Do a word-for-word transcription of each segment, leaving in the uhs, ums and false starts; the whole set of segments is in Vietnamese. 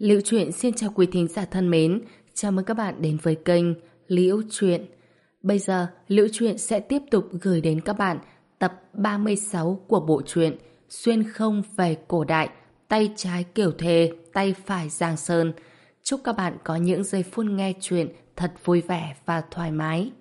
Liễu Chuyện xin chào quý thính giả thân mến, chào mừng các bạn đến với kênh Liễu Chuyện. Bây giờ, Liễu Chuyện sẽ tiếp tục gửi đến các bạn tập ba mươi sáu của bộ truyện Xuyên không về cổ đại, tay trái kiểu thề, tay phải giang sơn. Chúc các bạn có những giây phút nghe chuyện thật vui vẻ và thoải mái.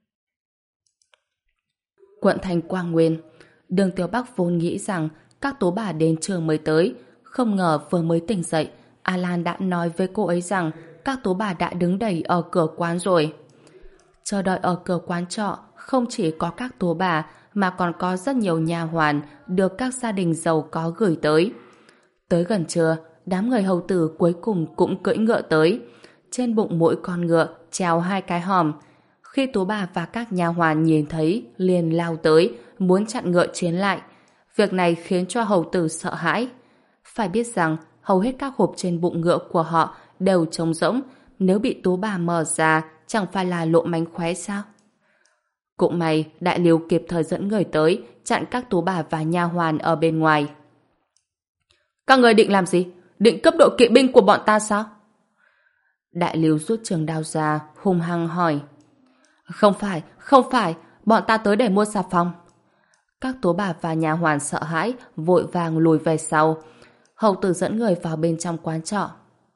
Quận thành Quang Nguyên, Đường Tiểu Bắc vốn nghĩ rằng các tố bà đến trường mới tới, không ngờ vừa mới tỉnh dậy, Alan đã nói với cô ấy rằng các tố bà đã đứng đầy ở cửa quán rồi. Chờ đợi ở cửa quán trọ không chỉ có các tố bà mà còn có rất nhiều nha hoàn được các gia đình giàu có gửi tới. Tới gần trưa, đám người hầu tử cuối cùng cũng cưỡi ngựa tới. Trên bụng mỗi con ngựa treo hai cái hòm. Khi tố bà và các nha hoàn nhìn thấy liền lao tới muốn chặn ngựa chiến lại. Việc này khiến cho hầu tử sợ hãi. Phải biết rằng hầu hết các hộp trên bụng ngựa của họ đều trống rỗng, nếu bị tố bà mở ra chẳng phải là lộ mánh khóe sao? Cũng may đại liều kịp thời dẫn người tới chặn các tố bà và nha hoàn ở bên ngoài. Các người định làm gì? Định cấp độ kỵ binh của bọn ta sao? Đại liều rút trường đao ra hung hăng hỏi. Không phải, không phải, bọn ta tới để mua xà phòng. Các tố bà và nhà hoàn sợ hãi vội vàng lùi về sau. Hầu tử dẫn người vào bên trong quán trọ.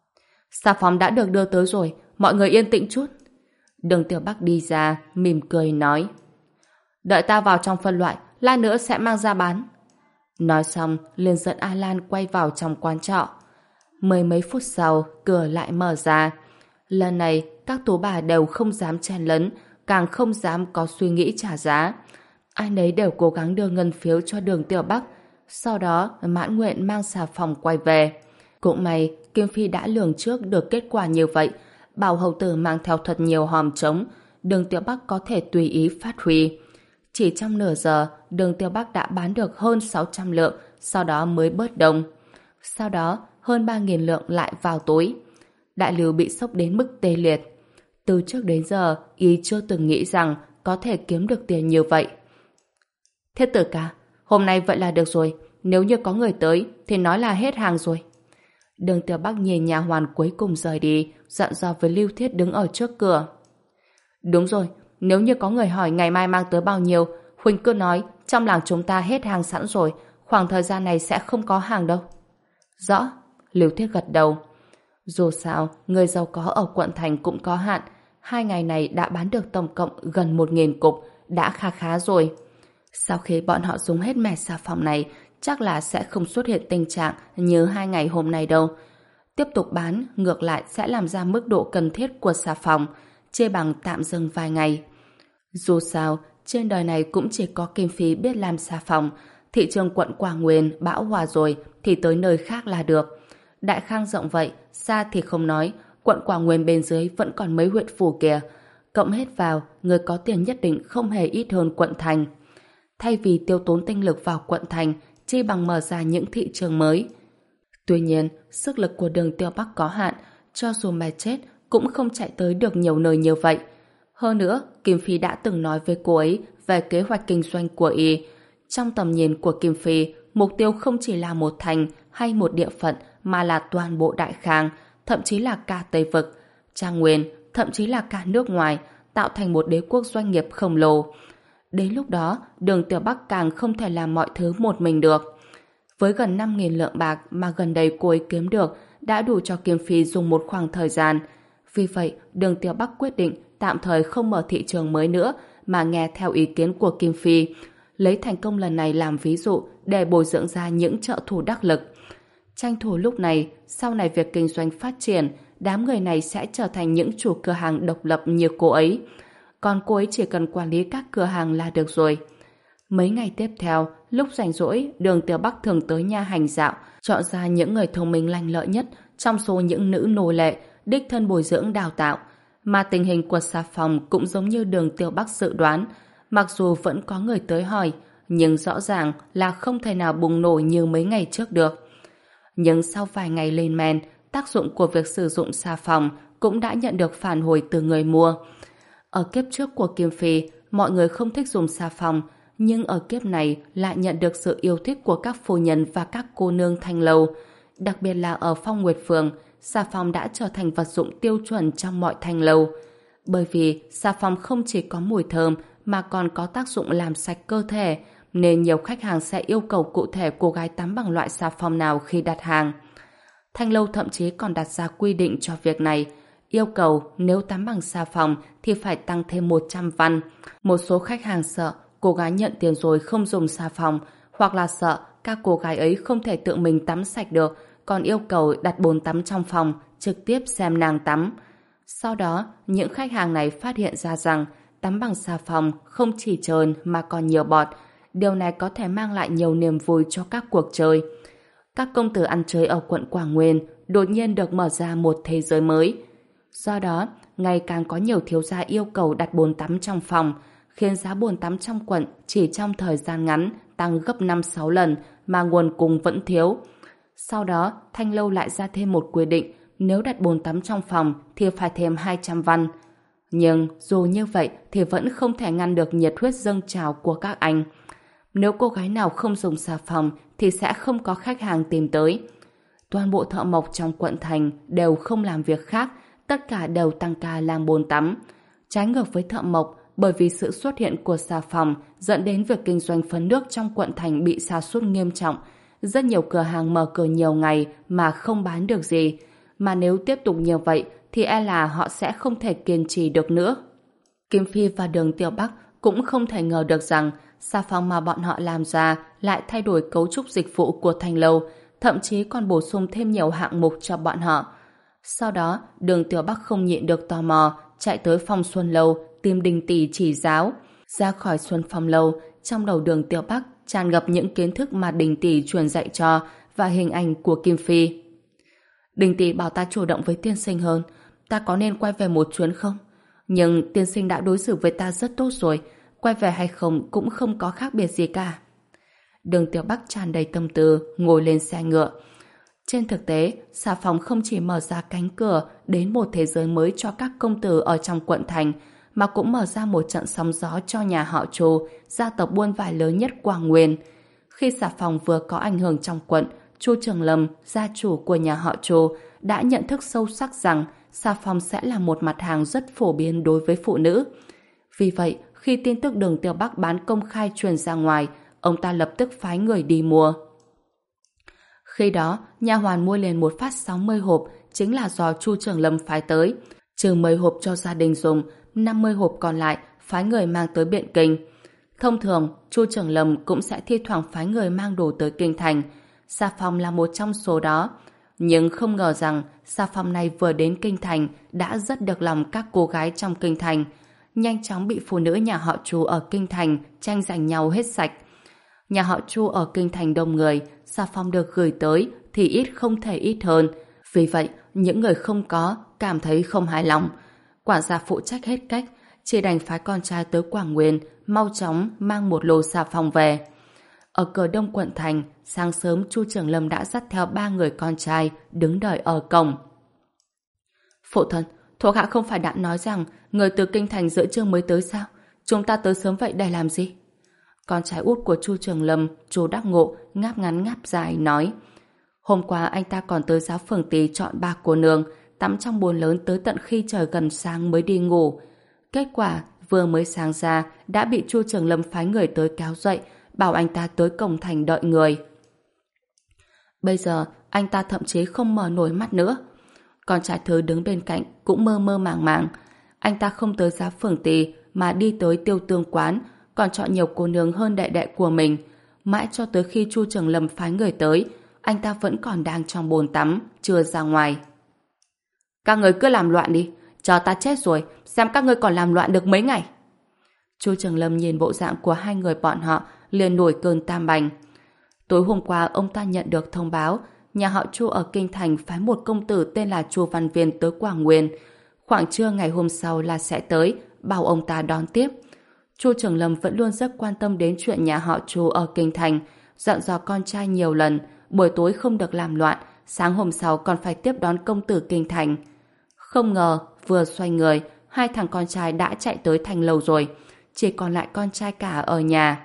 Xà phòng đã được đưa tới rồi, mọi người yên tĩnh chút. Đường Tiểu Bắc đi ra mỉm cười nói. Đợi ta vào trong phân loại, lát nữa sẽ mang ra bán. Nói xong liền dẫn Alan quay vào trong quán trọ. Mười mấy phút sau cửa lại mở ra. Lần này các tố bà đều không dám chen lấn, càng không dám có suy nghĩ trả giá. Ai nấy đều cố gắng đưa ngân phiếu cho Đường Tiểu Bắc, sau đó mãn nguyện mang xà phòng quay về. Cũng may Kim Phi đã lường trước được kết quả như vậy, bảo hầu tử mang theo thật nhiều hòm trống, Đường Tiểu Bắc có thể tùy ý phát huy. Chỉ trong nửa giờ, Đường Tiểu Bắc đã bán được hơn sáu trăm lượng, sau đó mới bớt đông. Sau đó, hơn ba nghìn lượng lại vào túi. Đại Lưu bị sốc đến mức tê liệt. Từ trước đến giờ, y chưa từng nghĩ rằng có thể kiếm được tiền như vậy. Thiết tử ca, hôm nay vậy là được rồi. Nếu như có người tới, thì nói là hết hàng rồi. Đường Tiểu Bắc nhìn nhà hoàn cuối cùng rời đi, dặn dò với Lưu Thiết đứng ở trước cửa. Đúng rồi, nếu như có người hỏi ngày mai mang tới bao nhiêu, Huỳnh cứ nói trong làng chúng ta hết hàng sẵn rồi, khoảng thời gian này sẽ không có hàng đâu. Rõ, Lưu Thiết gật đầu. Dù sao, người giàu có ở quận thành cũng có hạn, hai ngày này đã bán được tổng cộng gần một nghìn cục, đã khá khá rồi. Sau khi bọn họ dùng hết mẻ xà phòng này, chắc là sẽ không xuất hiện tình trạng như hai ngày hôm nay đâu. Tiếp tục bán, ngược lại sẽ làm ra mức độ cần thiết của xà phòng, chê bằng tạm dừng vài ngày. Dù sao, trên đời này cũng chỉ có Kim Phi biết làm xà phòng, thị trường quận Quảng Nguyên bão hòa rồi thì tới nơi khác là được. Đại Khang rộng vậy, xa thì không nói, quận Quảng Nguyên bên dưới vẫn còn mấy huyện phủ kìa. Cộng hết vào, người có tiền nhất định không hề ít hơn quận thành. Thay vì tiêu tốn tinh lực vào quận thành, chi bằng mở ra những thị trường mới. Tuy nhiên, sức lực của Đường Tiêu Bắc có hạn, cho dù mà chết cũng không chạy tới được nhiều nơi như vậy. Hơn nữa, Kim Phi đã từng nói với cô ấy về kế hoạch kinh doanh của y. Trong tầm nhìn của Kim Phi, mục tiêu không chỉ là một thành hay một địa phận mà là toàn bộ Đại Khang, thậm chí là cả Tây Vực, Trang Nguyên, thậm chí là cả nước ngoài, tạo thành một đế quốc doanh nghiệp khổng lồ. Đến lúc đó, Đường Tiểu Bắc càng không thể làm mọi thứ một mình được. Với gần năm nghìn lượng bạc mà gần đây cô ấy kiếm được đã đủ cho Kim Phi dùng một khoảng thời gian. Vì vậy, Đường Tiểu Bắc quyết định tạm thời không mở thị trường mới nữa mà nghe theo ý kiến của Kim Phi, lấy thành công lần này làm ví dụ để bồi dưỡng ra những trợ thủ đắc lực. Tranh thủ lúc này, sau này việc kinh doanh phát triển, đám người này sẽ trở thành những chủ cửa hàng độc lập như cô ấy. Còn cô ấy chỉ cần quản lý các cửa hàng là được rồi. Mấy ngày tiếp theo, lúc rảnh rỗi, Đường Tiểu Bắc thường tới nhà hành dạo, chọn ra những người thông minh lanh lợi nhất trong số những nữ nô lệ, đích thân bồi dưỡng đào tạo. Mà tình hình của xà phòng cũng giống như Đường Tiểu Bắc dự đoán. Mặc dù vẫn có người tới hỏi, nhưng rõ ràng là không thể nào bùng nổ như mấy ngày trước được. Nhưng sau vài ngày lên men, tác dụng của việc sử dụng xà phòng cũng đã nhận được phản hồi từ người mua. Ở kiếp trước của Kim Phi, mọi người không thích dùng xà phòng, nhưng ở kiếp này lại nhận được sự yêu thích của các phu nhân và các cô nương thanh lâu. Đặc biệt là ở Phong Nguyệt Phường, xà phòng đã trở thành vật dụng tiêu chuẩn trong mọi thanh lâu. Bởi vì xà phòng không chỉ có mùi thơm mà còn có tác dụng làm sạch cơ thể, nên nhiều khách hàng sẽ yêu cầu cụ thể cô gái tắm bằng loại xà phòng nào khi đặt hàng. Thanh lâu thậm chí còn đặt ra quy định cho việc này, yêu cầu nếu tắm bằng xà phòng thì phải tăng thêm một trăm văn. Một số khách hàng sợ cô gái nhận tiền rồi không dùng xà phòng, hoặc là sợ các cô gái ấy không thể tự mình tắm sạch được, còn yêu cầu đặt bồn tắm trong phòng, trực tiếp xem nàng tắm. Sau đó, những khách hàng này phát hiện ra rằng tắm bằng xà phòng không chỉ trơn mà còn nhiều bọt. Điều này có thể mang lại nhiều niềm vui cho các cuộc chơi. Các công tử ăn chơi ở quận Quảng Nguyên đột nhiên được mở ra một thế giới mới. Do đó, ngày càng có nhiều thiếu gia yêu cầu đặt bồn tắm trong phòng, khiến giá bồn tắm trong quận chỉ trong thời gian ngắn tăng gấp năm sáu lần mà nguồn cung vẫn thiếu. Sau đó, Thanh lâu lại ra thêm một quy định, nếu đặt bồn tắm trong phòng thì phải thêm hai trăm văn. Nhưng dù như vậy thì vẫn không thể ngăn được nhiệt huyết dâng trào của các anh. Nếu cô gái nào không dùng xà phòng thì sẽ không có khách hàng tìm tới. Toàn bộ thợ mộc trong quận thành đều không làm việc khác, tất cả đều tăng ca làm bồn tắm. Trái ngược với thợ mộc, bởi vì sự xuất hiện của xà phòng dẫn đến việc kinh doanh phấn nước trong quận thành bị sa sút nghiêm trọng. Rất nhiều cửa hàng mở cửa nhiều ngày mà không bán được gì. Mà nếu tiếp tục như vậy thì e là họ sẽ không thể kiên trì được nữa. Kim Phi và Đường Tiểu Bắc cũng không thể ngờ được rằng xà phòng mà bọn họ làm ra lại thay đổi cấu trúc dịch vụ của Thanh lâu, thậm chí còn bổ sung thêm nhiều hạng mục cho bọn họ. Sau đó, Đường Tiểu Bắc không nhịn được tò mò, chạy tới Phong Xuân lâu tìm Đình tỷ chỉ giáo. Ra khỏi Xuân Phong lâu, trong đầu Đường Tiểu Bắc tràn ngập những kiến thức mà Đình tỷ truyền dạy cho và hình ảnh của Kim Phi. Đình tỷ bảo ta chủ động với tiên sinh hơn, ta có nên quay về một chuyến không? Nhưng tiên sinh đã đối xử với ta rất tốt rồi, quay về hay không cũng không có khác biệt gì cả. Đường Tiểu Bắc tràn đầy tâm tư, ngồi lên xe ngựa. Trên thực tế, xà phòng không chỉ mở ra cánh cửa đến một thế giới mới cho các công tử ở trong quận thành, mà cũng mở ra một trận sóng gió cho nhà họ Chu, gia tộc buôn vải lớn nhất Quảng Nguyên. Khi xà phòng vừa có ảnh hưởng trong quận, Chu Trường Lâm, gia chủ của nhà họ Chu, đã nhận thức sâu sắc rằng xà phòng sẽ là một mặt hàng rất phổ biến đối với phụ nữ. Vì vậy, khi tin tức Đường Tiểu Bắc bán công khai truyền ra ngoài, ông ta lập tức phái người đi mua. Khi đó, nha hoàn mua liền một phát sáu mươi hộp, chính là do Chu Trường Lâm phái tới. Trừ mười hộp cho gia đình dùng, năm mươi hộp còn lại phái người mang tới Biện Kinh. Thông thường, Chu Trường Lâm cũng sẽ thi thoảng phái người mang đồ tới Kinh Thành. Xà phòng là một trong số đó. Nhưng không ngờ rằng xà phòng này vừa đến Kinh Thành đã rất được lòng các cô gái trong Kinh Thành. Nhanh chóng bị phụ nữ nhà họ Chu ở Kinh Thành tranh giành nhau hết sạch. Nhà họ Chu ở Kinh Thành đông người, xà phòng được gửi tới thì ít không thể ít hơn. Vì vậy, những người không có cảm thấy không hài lòng. Quản gia phụ trách hết cách, chỉ đành phái con trai tới Quảng Nguyên mau chóng mang một lô xà phòng về. Ở cửa đông quận thành, sáng sớm Chu Trường Lâm đã dắt theo ba người con trai đứng đợi ở cổng. Phụ thân, thuộc hạ không phải đã nói rằng người từ Kinh Thành giữa trưa mới tới sao? Chúng ta tới sớm vậy để làm gì? Con trai út của Chu Trường Lâm, Chu Đắc Ngộ, ngáp ngắn ngáp dài nói: hôm qua anh ta còn tới giáo phường Tý chọn ba cô nương, tắm trong bồn lớn tới tận khi trời gần sáng mới đi ngủ. Kết quả vừa mới sáng ra đã bị Chu Trường Lâm phái người tới kéo dậy, bảo anh ta tới cổng thành đợi người. Bây giờ anh ta thậm chí không mở nổi mắt nữa. Con trai thứ đứng bên cạnh cũng mơ mơ màng màng. Anh ta không tới giáo phường Tý mà đi tới Tiêu Tương quán, còn chọn nhiều cô nương hơn đệ đệ của mình. Mãi cho tới khi Chu Trường Lâm phái người tới, anh ta vẫn còn đang trong bồn tắm, chưa ra ngoài. Các người cứ làm loạn đi, chờ ta chết rồi, xem các ngươi còn làm loạn được mấy ngày. Chu Trường Lâm nhìn bộ dạng của hai người bọn họ, liền nổi cơn tam bành. Tối hôm qua ông ta nhận được thông báo, nhà họ Chu ở Kinh Thành phái một công tử tên là Chu Văn Viên tới Quảng Nguyên. Khoảng trưa ngày hôm sau là sẽ tới, bảo ông ta đón tiếp. Chu Trường Lâm vẫn luôn rất quan tâm đến chuyện nhà họ Chu ở Kinh Thành, dặn dò con trai nhiều lần, buổi tối không được làm loạn, sáng hôm sau còn phải tiếp đón công tử Kinh Thành. Không ngờ, vừa xoay người, hai thằng con trai đã chạy tới thành lầu rồi, chỉ còn lại con trai cả ở nhà.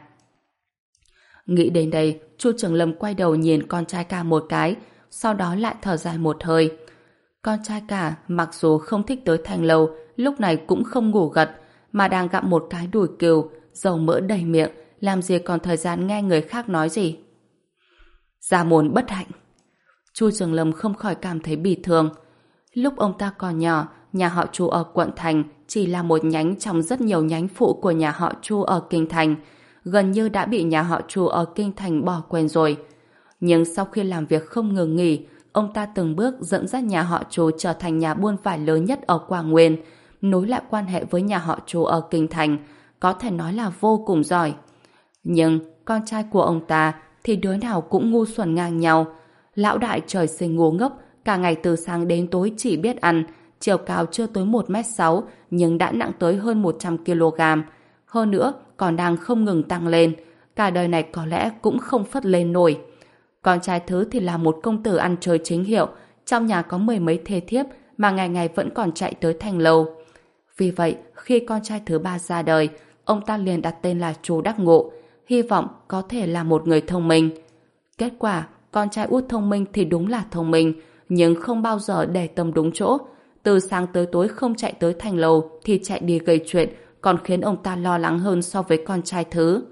Nghĩ đến đây, Chu Trường Lâm quay đầu nhìn con trai cả một cái, sau đó lại thở dài một hơi. Con trai cả mặc dù không thích tới Thanh Lâu, lúc này cũng không ngủ gật, mà đang gặm một cái đùi cừu, dầu mỡ đầy miệng, làm gì còn thời gian nghe người khác nói gì. Gia môn bất hạnh. Chu Trường Lâm không khỏi cảm thấy bi thương. Lúc ông ta còn nhỏ, nhà họ Chu ở quận Thành chỉ là một nhánh trong rất nhiều nhánh phụ của nhà họ Chu ở Kinh Thành, gần như đã bị nhà họ Chu ở Kinh Thành bỏ quên rồi. Nhưng sau khi làm việc không ngừng nghỉ, ông ta từng bước dẫn dắt nhà họ Chu trở thành nhà buôn vải lớn nhất ở Quảng Nguyên, nối lại quan hệ với nhà họ Chu ở Kinh Thành, có thể nói là vô cùng giỏi. Nhưng con trai của ông ta thì đứa nào cũng ngu xuẩn ngang nhau. Lão đại trời sinh ngu ngốc, cả ngày từ sáng đến tối chỉ biết ăn, chiều cao chưa tới một mét sáu nhưng đã nặng tới hơn một trăm ki lô gam. Hơn nữa còn đang không ngừng tăng lên, cả đời này có lẽ cũng không phất lên nổi. Con trai thứ thì là một công tử ăn chơi chính hiệu, trong nhà có mười mấy thê thiếp mà ngày ngày vẫn còn chạy tới Thanh Lâu. Vì vậy, khi con trai thứ ba ra đời, ông ta liền đặt tên là Chu Đắc Ngộ, hy vọng có thể là một người thông minh. Kết quả, con trai út thông minh thì đúng là thông minh, nhưng không bao giờ để tâm đúng chỗ. Từ sáng tới tối không chạy tới Thanh Lâu thì chạy đi gây chuyện, còn khiến ông ta lo lắng hơn so với con trai thứ.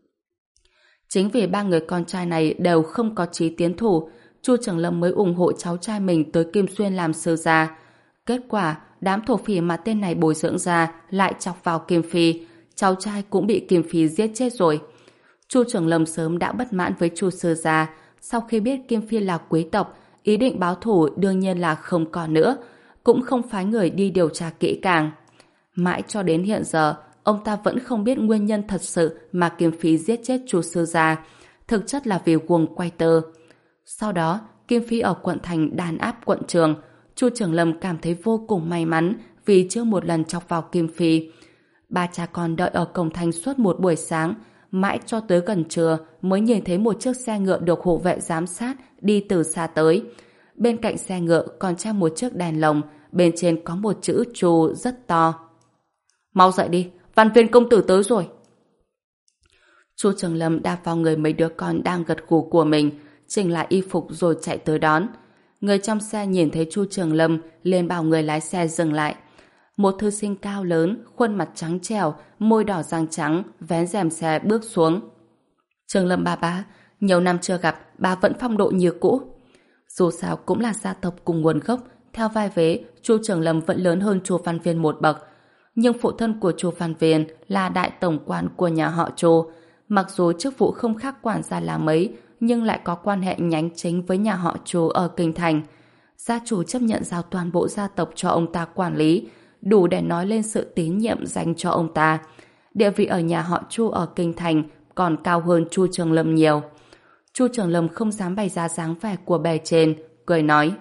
Chính vì ba người con trai này đều không có chí tiến thủ, Chu Trường Lâm mới ủng hộ cháu trai mình tới Kim Xuyên làm sư gia. Kết quả, đám thổ phỉ mà tên này bồi dưỡng ra lại chọc vào Kim Phi, cháu trai cũng bị Kim Phi giết chết rồi. Chu Trường Lâm sớm đã bất mãn với Chu sư gia, sau khi biết Kim Phi là quý tộc, ý định báo thù đương nhiên là không còn nữa, cũng không phái người đi điều tra kỹ càng. Mãi cho đến hiện giờ, ông ta vẫn không biết nguyên nhân thật sự mà Kim Phi giết chết Chu sư gia, thực chất là vì guồng quay tơ. Sau đó, Kim Phi ở quận Thành đàn áp quận Trường, Chu Trường Lâm cảm thấy vô cùng may mắn vì chưa một lần chọc vào Kim Phi. Ba cha con đợi ở cổng thành suốt một buổi sáng, mãi cho tới gần trưa mới nhìn thấy một chiếc xe ngựa được hộ vệ giám sát đi từ xa tới. Bên cạnh xe ngựa còn treo một chiếc đèn lồng, bên trên có một chữ Chu rất to. Mau dậy đi, Văn Viên công tử tới rồi. Chu Trường Lâm đạp vào người mấy đứa con đang gật gù của mình, chỉnh lại y phục rồi chạy tới đón. Người trong xe nhìn thấy Chu Trường Lâm liền bảo người lái xe dừng lại. Một thư sinh cao lớn, khuôn mặt trắng trẻo, môi đỏ răng trắng, vén rèm xe bước xuống. Trường Lâm ba bá, nhiều năm chưa gặp, bà vẫn phong độ như cũ. Dù sao cũng là gia tộc cùng nguồn gốc, theo vai vế, Chu Trường Lâm vẫn lớn hơn Chu Văn Viên một bậc. Nhưng phụ thân của Chu Văn Viên là đại tổng quản của nhà họ Chu. Mặc dù chức vụ không khác quản gia là mấy, nhưng lại có quan hệ nhánh chính với nhà họ Chu ở Kinh Thành. Gia chủ chấp nhận giao toàn bộ gia tộc cho ông ta quản lý, đủ để nói lên sự tín nhiệm dành cho ông ta. Địa vị ở nhà họ Chu ở Kinh Thành còn cao hơn Chu Trường Lâm nhiều. Chu Trường Lâm không dám bày ra dáng vẻ của bề trên, cười nói: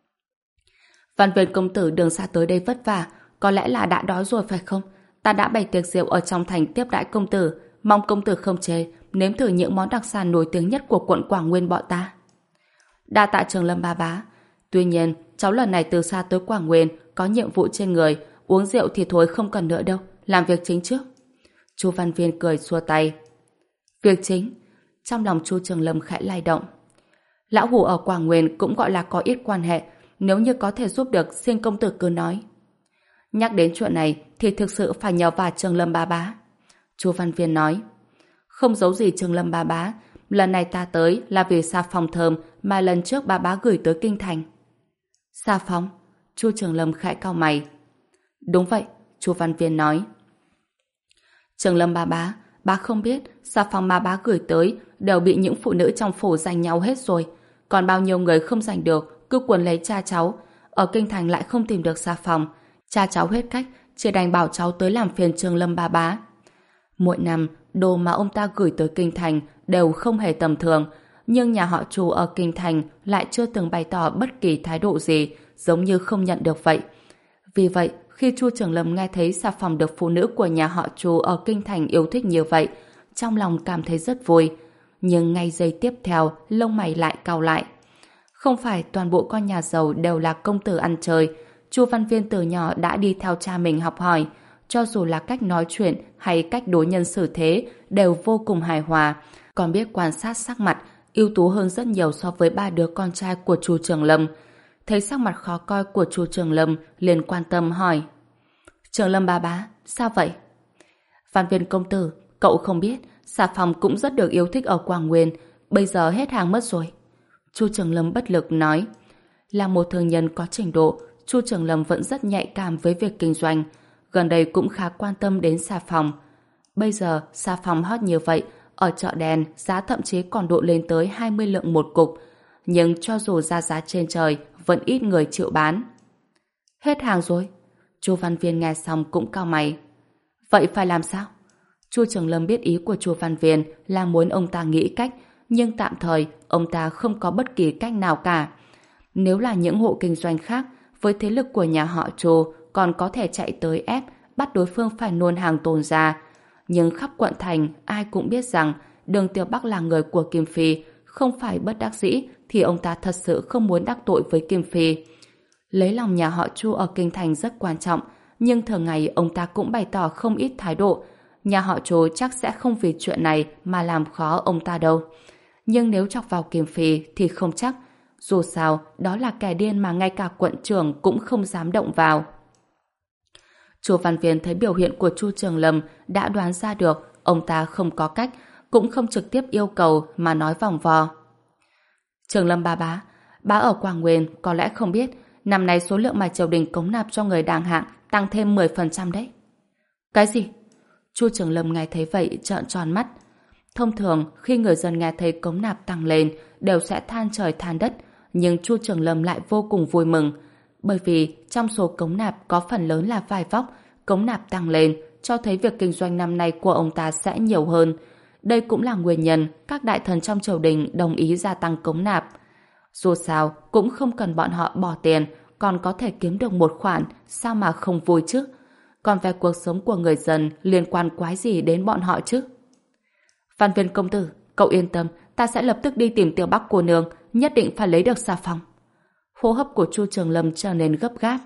Văn Viên công tử đường xa tới đây vất vả, có lẽ là đã đói rồi phải không? Ta đã bày tiệc rượu ở trong thành tiếp đãi công tử, mong công tử không chê, nếm thử những món đặc sản nổi tiếng nhất của quận Quảng Nguyên bọn ta. Đa tạ Trường Lâm ba bá. Tuy nhiên, cháu lần này từ xa tới Quảng Nguyên, có nhiệm vụ trên người, uống rượu thì thôi không cần nữa đâu, làm việc chính trước. Chu Văn Viên cười xua tay. Việc chính? Trong lòng Chu Trường Lâm khẽ lay động. Lão hủ ở Quảng Nguyên cũng gọi là có ít quan hệ, nếu như có thể giúp được xin công tử cứ nói. Nhắc đến chuyện này thì thực sự phải nhờ vào Trường Lâm ba bá. Chu Văn Viên nói. Không giấu gì Trường Lâm ba bá, lần này ta tới là vì xà phòng thơm mà lần trước ba bá gửi tới Kinh Thành. Xà phòng? Chu Trường Lâm khẽ cau mày. Đúng vậy, Chu Văn Viên nói. Trường Lâm ba bá, bá không biết xà phòng mà bá gửi tới đều bị những phụ nữ trong phủ giành nhau hết rồi. Còn bao nhiêu người không giành được cứ quấn lấy cha cháu. Ở Kinh Thành lại không tìm được xà phòng. Cha cháu hết cách, chỉ đành bảo cháu tới làm phiền Trường Lâm ba bá. Mỗi năm, đồ mà ông ta gửi tới Kinh Thành đều không hề tầm thường, nhưng nhà họ Chu ở Kinh Thành lại chưa từng bày tỏ bất kỳ thái độ gì, giống như không nhận được vậy. Vì vậy, khi Chu Trường Lâm nghe thấy xà phòng được phụ nữ của nhà họ Chu ở Kinh Thành yêu thích như vậy, trong lòng cảm thấy rất vui. Nhưng ngay giây tiếp theo, lông mày lại cau lại. Không phải toàn bộ con nhà giàu đều là công tử ăn chơi. Chu Văn Viên từ nhỏ đã đi theo cha mình học hỏi, cho dù là cách nói chuyện hay cách đối nhân xử thế đều vô cùng hài hòa, còn biết quan sát sắc mặt, ưu tú hơn rất nhiều so với ba đứa con trai của Chu Trường Lâm. thấy sắc mặt khó coi của Chu Trường Lâm, liền quan tâm hỏi. Trường Lâm ba bá, sao vậy? Văn Viên công tử, cậu không biết, xà phòng cũng rất được yêu thích ở Quảng Nguyên, bây giờ hết hàng mất rồi. Chu Trường Lâm bất lực nói. Là một thương nhân có trình độ, Chu Trường Lâm vẫn rất nhạy cảm với việc kinh doanh, gần đây cũng khá quan tâm đến xà phòng. Bây giờ xà phòng hot như vậy, ở chợ đen giá thậm chí còn độ lên tới hai mươi lượng một cục, nhưng cho dù ra giá trên trời vẫn ít người chịu bán. Hết hàng rồi. Chu Văn Viên nghe xong cũng cau mày. Vậy phải làm sao? Chu Trường Lâm biết ý của Chu Văn Viên là muốn ông ta nghĩ cách, nhưng tạm thời ông ta không có bất kỳ cách nào cả. Nếu là những hộ kinh doanh khác, với thế lực của nhà họ Chu còn có thể chạy tới ép, bắt đối phương phải nôn hàng tồn ra. Nhưng khắp quận thành ai cũng biết rằng Đường Tiểu Bắc là người của Kim Phi, không phải bất đắc dĩ thì ông ta thật sự không muốn đắc tội với Kim Phi. Lấy lòng nhà họ Chu ở kinh thành rất quan trọng, nhưng thường ngày ông ta cũng bày tỏ không ít thái độ. Nhà họ Chu chắc sẽ không vì chuyện này mà làm khó ông ta đâu. Nhưng nếu chọc vào Kim Phi thì không chắc. Dù sao, đó là kẻ điên mà ngay cả quận trưởng cũng không dám động vào. Chu Văn Viên thấy biểu hiện của Chu Trường Lâm đã đoán ra được ông ta không có cách, cũng không trực tiếp yêu cầu mà nói vòng vò. Trường Lâm ba bá, bá ở Quảng Nguyên có lẽ không biết năm nay số lượng mà triều đình cống nạp cho người đàng hạng tăng thêm mười phần trăm đấy. Cái gì? Chu Trường Lâm nghe thấy vậy trợn tròn mắt. Thông thường khi người dân nghe thấy cống nạp tăng lên đều sẽ than trời than đất, nhưng Chu Trường Lâm lại vô cùng vui mừng, bởi vì trong số cống nạp có phần lớn là vải vóc, cống nạp tăng lên cho thấy việc kinh doanh năm nay của ông ta sẽ nhiều hơn. Đây cũng là nguyên nhân các đại thần trong triều đình đồng ý gia tăng cống nạp. Dù sao cũng không cần bọn họ bỏ tiền, còn có thể kiếm được một khoản, sao mà không vui chứ? Còn về cuộc sống của người dân liên quan quái gì đến bọn họ chứ? Văn Viên công tử, cậu yên tâm, ta sẽ lập tức đi tìm Tiểu Bắc cô nương, nhất định phải lấy được xà phòng. Hô hấp của Chu Trường Lâm trở nên gấp gáp.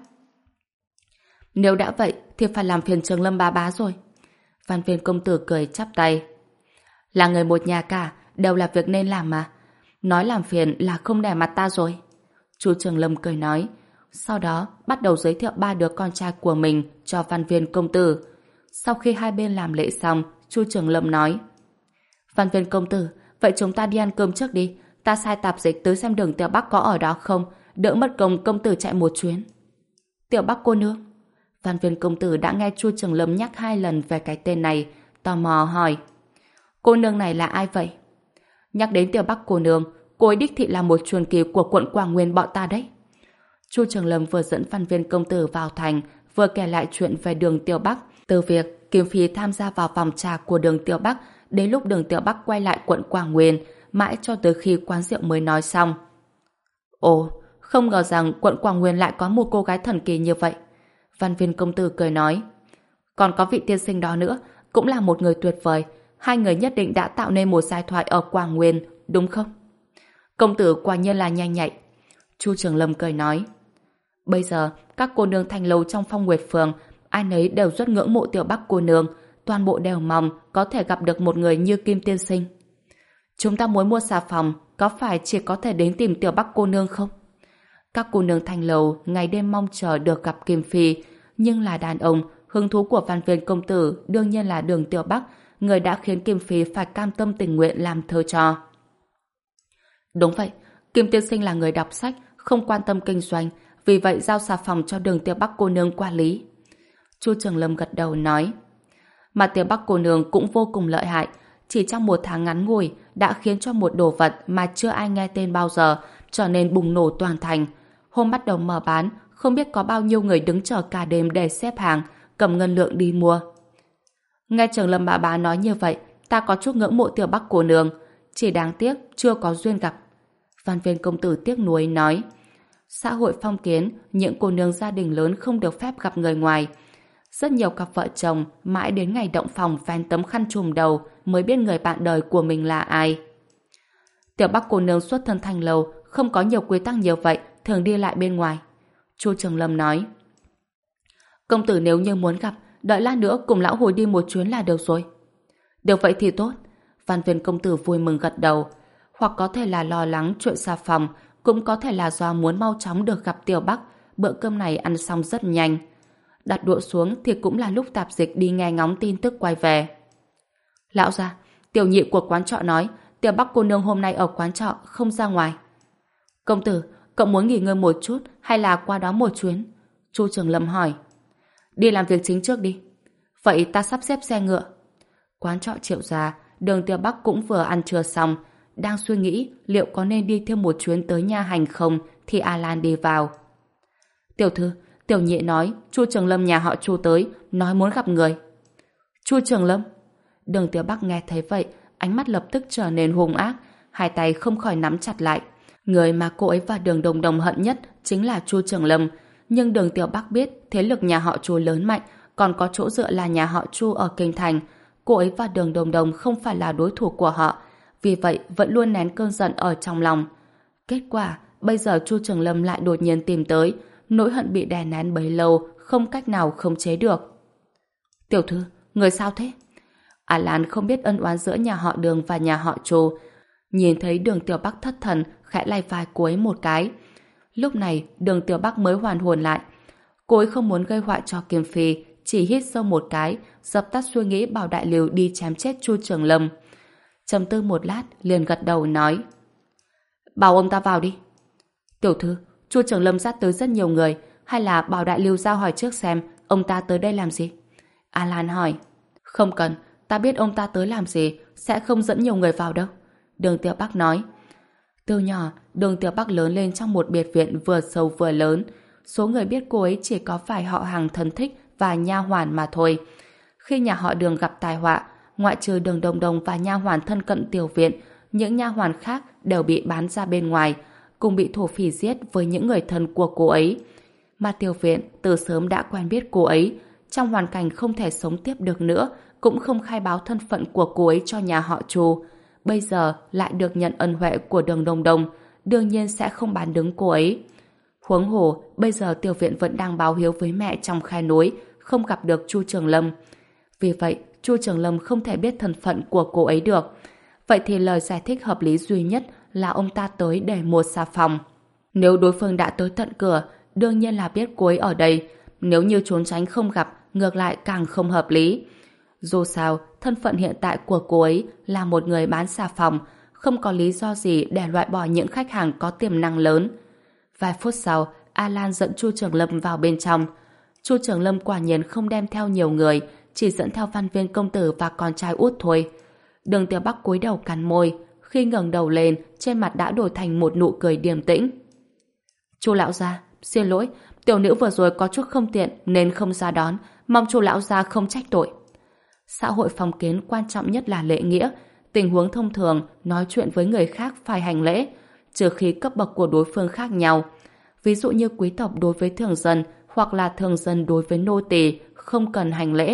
Nếu đã vậy thì phải làm phiền Trường Lâm bá bá rồi. Văn Viên công tử cười chắp tay. Là người một nhà cả, đều là việc nên làm mà. Nói làm phiền là không nể mặt ta rồi. Chu Trường Lâm cười nói. Sau đó bắt đầu giới thiệu ba đứa con trai của mình cho Văn Viên công tử. Sau khi hai bên làm lễ xong, Chu Trường Lâm nói. Văn Viên công tử, vậy chúng ta đi ăn cơm trước đi. Ta sai tạp dịch tới xem Đường Tiểu Bắc có ở đó không, đỡ mất công công tử chạy một chuyến. Tiểu Bắc cô nương. Văn Viên công tử đã nghe Chu Trường Lâm nhắc hai lần về cái tên này, tò mò hỏi. Cô nương này là ai vậy? Nhắc đến Tiểu Bắc cô nương, cô ấy đích thị là một truyền kỳ của quận Quảng Nguyên bọn ta đấy. Chu Trường Lâm vừa dẫn Văn Viên công tử vào thành, vừa kể lại chuyện về Đường Tiểu Bắc, từ việc Kim Phi tham gia vào vòng trà của Đường Tiểu Bắc đến lúc Đường Tiểu Bắc quay lại quận Quảng Nguyên, mãi cho tới khi quán rượu mới nói xong. Ồ, không ngờ rằng quận Quảng Nguyên lại có một cô gái thần kỳ như vậy. Văn Viên công tử cười nói. Còn có vị tiên sinh đó nữa, cũng là một người tuyệt vời. Hai người nhất định đã tạo nên một giai thoại ở Quảng Nguyên, đúng không? Công tử quả nhiên là nhanh nhạy. Chu Trường Lâm cười nói. Bây giờ, các cô nương thành lầu trong Phong Nguyệt Phường, ai nấy đều rất ngưỡng mộ Tiểu Bắc cô nương, toàn bộ đều mong có thể gặp được một người như Kim tiên sinh. Chúng ta muốn mua xà phòng, có phải chỉ có thể đến tìm Tiểu Bắc cô nương không? Các cô nương thành lầu ngày đêm mong chờ được gặp Kim Phi, nhưng là đàn ông, hứng thú của Văn Viên công tử đương nhiên là Đường Tiểu Bắc, người đã khiến Kim Phi phải cam tâm tình nguyện làm thơ cho. Đúng vậy, Kim tiên sinh là người đọc sách, không quan tâm kinh doanh, vì vậy giao xà phòng cho Đường Tiểu Bắc cô nương quản lý. Chu Trường Lâm gật đầu nói. Mà Tiểu Bắc cô nương cũng vô cùng lợi hại, chỉ trong một tháng ngắn ngủi đã khiến cho một đồ vật mà chưa ai nghe tên bao giờ trở nên bùng nổ toàn thành. Hôm bắt đầu mở bán, không biết có bao nhiêu người đứng chờ cả đêm để xếp hàng, cầm ngân lượng đi mua. Nghe Trường Lâm bà bá nói như vậy, ta có chút ngưỡng mộ Tiểu Bắc cô nương, chỉ đáng tiếc chưa có duyên gặp. Văn Viên công tử tiếc nuối nói. Xã hội phong kiến, những cô nương gia đình lớn không được phép gặp người ngoài. Rất nhiều cặp vợ chồng mãi đến ngày động phòng vén tấm khăn trùm đầu mới biết người bạn đời của mình là ai. Tiểu Bắc cô nương xuất thân thành lầu, không có nhiều quy tắc nhiều vậy, thường đi lại bên ngoài. Chu Trường Lâm nói. Công tử nếu như muốn gặp, đợi lát nữa cùng lão hồi đi một chuyến là được rồi. Được vậy thì tốt. Văn Viên công tử vui mừng gật đầu. Hoặc có thể là lo lắng chuyện xà phòng, cũng có thể là do muốn mau chóng được gặp Tiểu Bắc, bữa cơm này ăn xong rất nhanh. Đặt đũa xuống thì cũng là lúc Tạp Dịch đi nghe ngóng tin tức quay về. Lão gia, tiểu nhị của quán trọ nói Tiểu Bắc cô nương hôm nay ở quán trọ không ra ngoài. Công tử, cậu muốn nghỉ ngơi một chút hay là qua đó một chuyến? Chu Trường Lâm hỏi. Đi làm việc chính trước đi. Vậy ta sắp xếp xe ngựa. Quán trọ Triệu gia, Đường Tiểu Bắc cũng vừa ăn trưa xong, đang suy nghĩ liệu có nên đi thêm một chuyến tới nha hành không thì Alan đi vào. Tiểu thư, tiểu nhị nói Chu Trường Lâm nhà họ Chu tới, nói muốn gặp người. Chu Trường Lâm? Đường Tiểu Bắc nghe thấy vậy, ánh mắt lập tức trở nên hung ác, hai tay không khỏi nắm chặt lại. Người mà cô ấy và Đường Đồng Đồng hận nhất chính là Chu Trường Lâm, nhưng Đường Tiểu Bắc biết thế lực nhà họ Chu lớn mạnh, còn có chỗ dựa là nhà họ Chu ở kinh thành. Cô ấy và Đường Đồng Đồng không phải là đối thủ của họ, vì vậy vẫn luôn nén cơn giận ở trong lòng. Kết quả, bây giờ Chu Trường Lâm lại đột nhiên tìm tới, nỗi hận bị đè nén bấy lâu, không cách nào khống chế được. Tiểu thư, người sao thế? Alan không biết ân oán giữa nhà họ Đường và nhà họ Chu. Nhìn thấy Đường Tiểu Bắc thất thần, khẽ lay vai cô ấy một cái. Lúc này, Đường Tiểu Bắc mới hoàn hồn lại. Cô ấy không muốn gây họa cho Kiêm Phi, chỉ hít sâu một cái, dập tắt suy nghĩ bảo đại liều đi chém chết Chu Trường Lâm. Trầm tư một lát, liền gật đầu nói. Bảo ông ta vào đi. Tiểu thư, Chu Trường Lâm dắt tới rất nhiều người, hay là bảo đại lưu ra hỏi trước xem ông ta tới đây làm gì? Alan hỏi. Không cần, ta biết ông ta tới làm gì, sẽ không dẫn nhiều người vào đâu. Đường Tiểu Bắc nói. Từ nhỏ, Đường Tiểu Bắc lớn lên trong một biệt viện vừa sâu vừa lớn. Số người biết cô ấy chỉ có vài họ hàng thân thích và nha hoàn mà thôi. Khi nhà họ Đường gặp tai họa, ngoại trừ Đường Đồng Đồng và nha hoàn thân cận tiểu viện, những nha hoàn khác đều bị bán ra bên ngoài, cùng bị thổ phỉ giết với những người thân của cô ấy. Mà tiểu viện từ sớm đã quen biết cô ấy, trong hoàn cảnh không thể sống tiếp được nữa, cũng không khai báo thân phận của cô ấy cho nhà họ Chu. Bây giờ lại được nhận ân huệ của Đường Đồng Đồng, đương nhiên sẽ không bán đứng cô ấy. Huống hồ, bây giờ tiểu viện vẫn đang báo hiếu với mẹ trong khe núi, không gặp được Chu Trường Lâm. Vì vậy, Chu Trường Lâm không thể biết thân phận của cô ấy được. Vậy thì lời giải thích hợp lý duy nhất là ông ta tới để mua xà phòng. Nếu đối phương đã tới tận cửa, đương nhiên là biết cô ấy ở đây. Nếu như trốn tránh không gặp, ngược lại càng không hợp lý. Dù sao, thân phận hiện tại của cô ấy là một người bán xà phòng, không có lý do gì để loại bỏ những khách hàng có tiềm năng lớn. Vài phút sau, Alan dẫn Chu Trường Lâm vào bên trong. Chu Trường Lâm quả nhiên không đem theo nhiều người, chỉ dẫn theo Văn Viên công tử và con trai út thôi. Đường Tiểu Bắc cúi đầu cắn môi, khi ngẩng đầu lên, trên mặt đã đổi thành một nụ cười điềm tĩnh. Chu lão gia, xin lỗi, tiểu nữ vừa rồi có chút không tiện nên không ra đón, mong Chu lão gia không trách tội. Xã hội phong kiến quan trọng nhất là lễ nghĩa, tình huống thông thường nói chuyện với người khác phải hành lễ, trừ khi cấp bậc của đối phương khác nhau. Ví dụ như quý tộc đối với thường dân hoặc là thường dân đối với nô tỳ không cần hành lễ.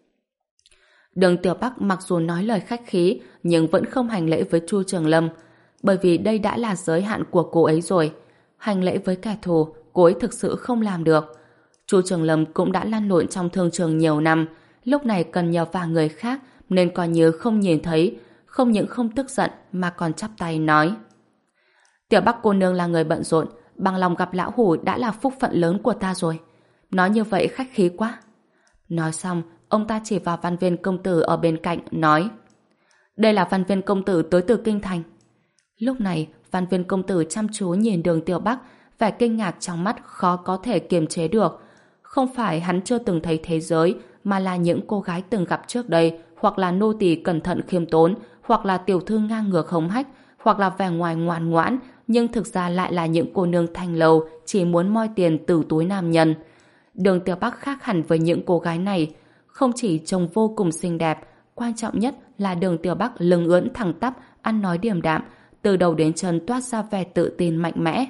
Đường Tiểu Bắc mặc dù nói lời khách khí nhưng vẫn không hành lễ với Chu Trường Lâm, bởi vì đây đã là giới hạn của cô ấy rồi. Hành lễ với kẻ thù, cô ấy thực sự không làm được. Chu Trường Lâm cũng đã lăn lộn trong thương trường nhiều năm, lúc này cần nhờ vả người khác nên coi như không nhìn thấy, không những không tức giận mà còn chắp tay nói. Tiểu Bắc cô nương là người bận rộn, bằng lòng gặp lão hủ đã là phúc phận lớn của ta rồi. Nói như vậy khách khí quá. Nói xong, ông ta chỉ vào Văn Viên công tử ở bên cạnh, nói: Đây là Văn Viên công tử tới từ kinh thành. Lúc này, Văn Viên công tử chăm chú nhìn Đường Tiểu Bắc, vẻ kinh ngạc trong mắt khó có thể kiềm chế được. Không phải hắn chưa từng thấy thế giới, mà là những cô gái từng gặp trước đây, hoặc là nô tỳ cẩn thận khiêm tốn, hoặc là tiểu thư ngang ngược hống hách, hoặc là vẻ ngoài ngoan ngoãn, nhưng thực ra lại là những cô nương thanh lầu chỉ muốn moi tiền từ túi nam nhân. Đường Tiểu Bắc khác hẳn với những cô gái này, không chỉ trông vô cùng xinh đẹp, quan trọng nhất là Đường Tiểu Bắc lưng ưỡn thẳng tắp, ăn nói điềm đạm, từ đầu đến chân toát ra vẻ tự tin mạnh mẽ.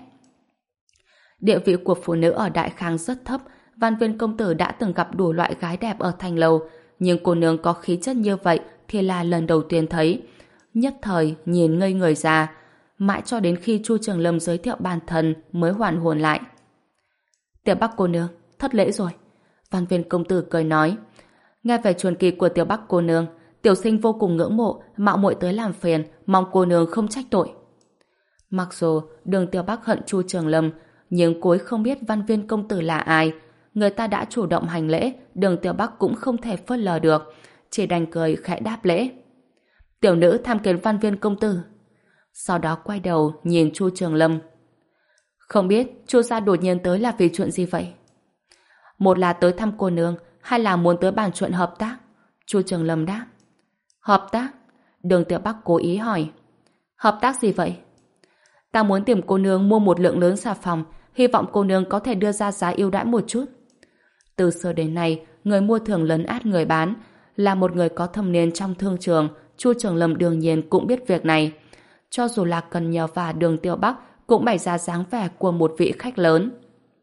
Địa vị của phụ nữ ở Đại Khang rất thấp, Văn Viên công tử đã từng gặp đủ loại gái đẹp ở thành lầu, nhưng cô nương có khí chất như vậy thì là lần đầu tiên thấy. Nhất thời nhìn ngây người ra, mãi cho đến khi Chu Trường Lâm giới thiệu bản thân mới hoàn hồn lại. Tiểu Bắc cô nương, thất lễ rồi. Văn Viên công tử cười nói: Nghe về truyền kỳ của Tiểu Bắc cô nương, tiểu sinh vô cùng ngưỡng mộ, mạo muội tới làm phiền, mong cô nương không trách tội. Mặc dù Đường Tiểu Bắc hận Chu Trường Lâm, nhưng cô ấy không biết Văn Viên công tử là ai. Người ta đã chủ động hành lễ, Đường Tiểu Bắc cũng không thể phớt lờ được, chỉ đành cười khẽ đáp lễ. Tiểu nữ tham kiến Văn Viên công tử. Sau đó quay đầu nhìn Chu Trường Lâm. Không biết Chu gia đột nhiên tới là vì chuyện gì vậy? Một là tới thăm cô nương, hai là muốn tới bàn chuyện hợp tác. Chu Trường Lâm đáp. Hợp tác? Đường Tiểu Bắc cố ý hỏi. Hợp tác gì vậy? Ta muốn tìm cô nương mua một lượng lớn xà phòng, hy vọng cô nương có thể đưa ra giá ưu đãi một chút. Từ xưa đến nay, người mua thường lấn át người bán. Là một người có thâm niên trong thương trường, Chu Trường Lâm đương nhiên cũng biết việc này. Cho dù là cần nhờ vả Đường Tiểu Bắc cũng bày ra dáng vẻ của một vị khách lớn.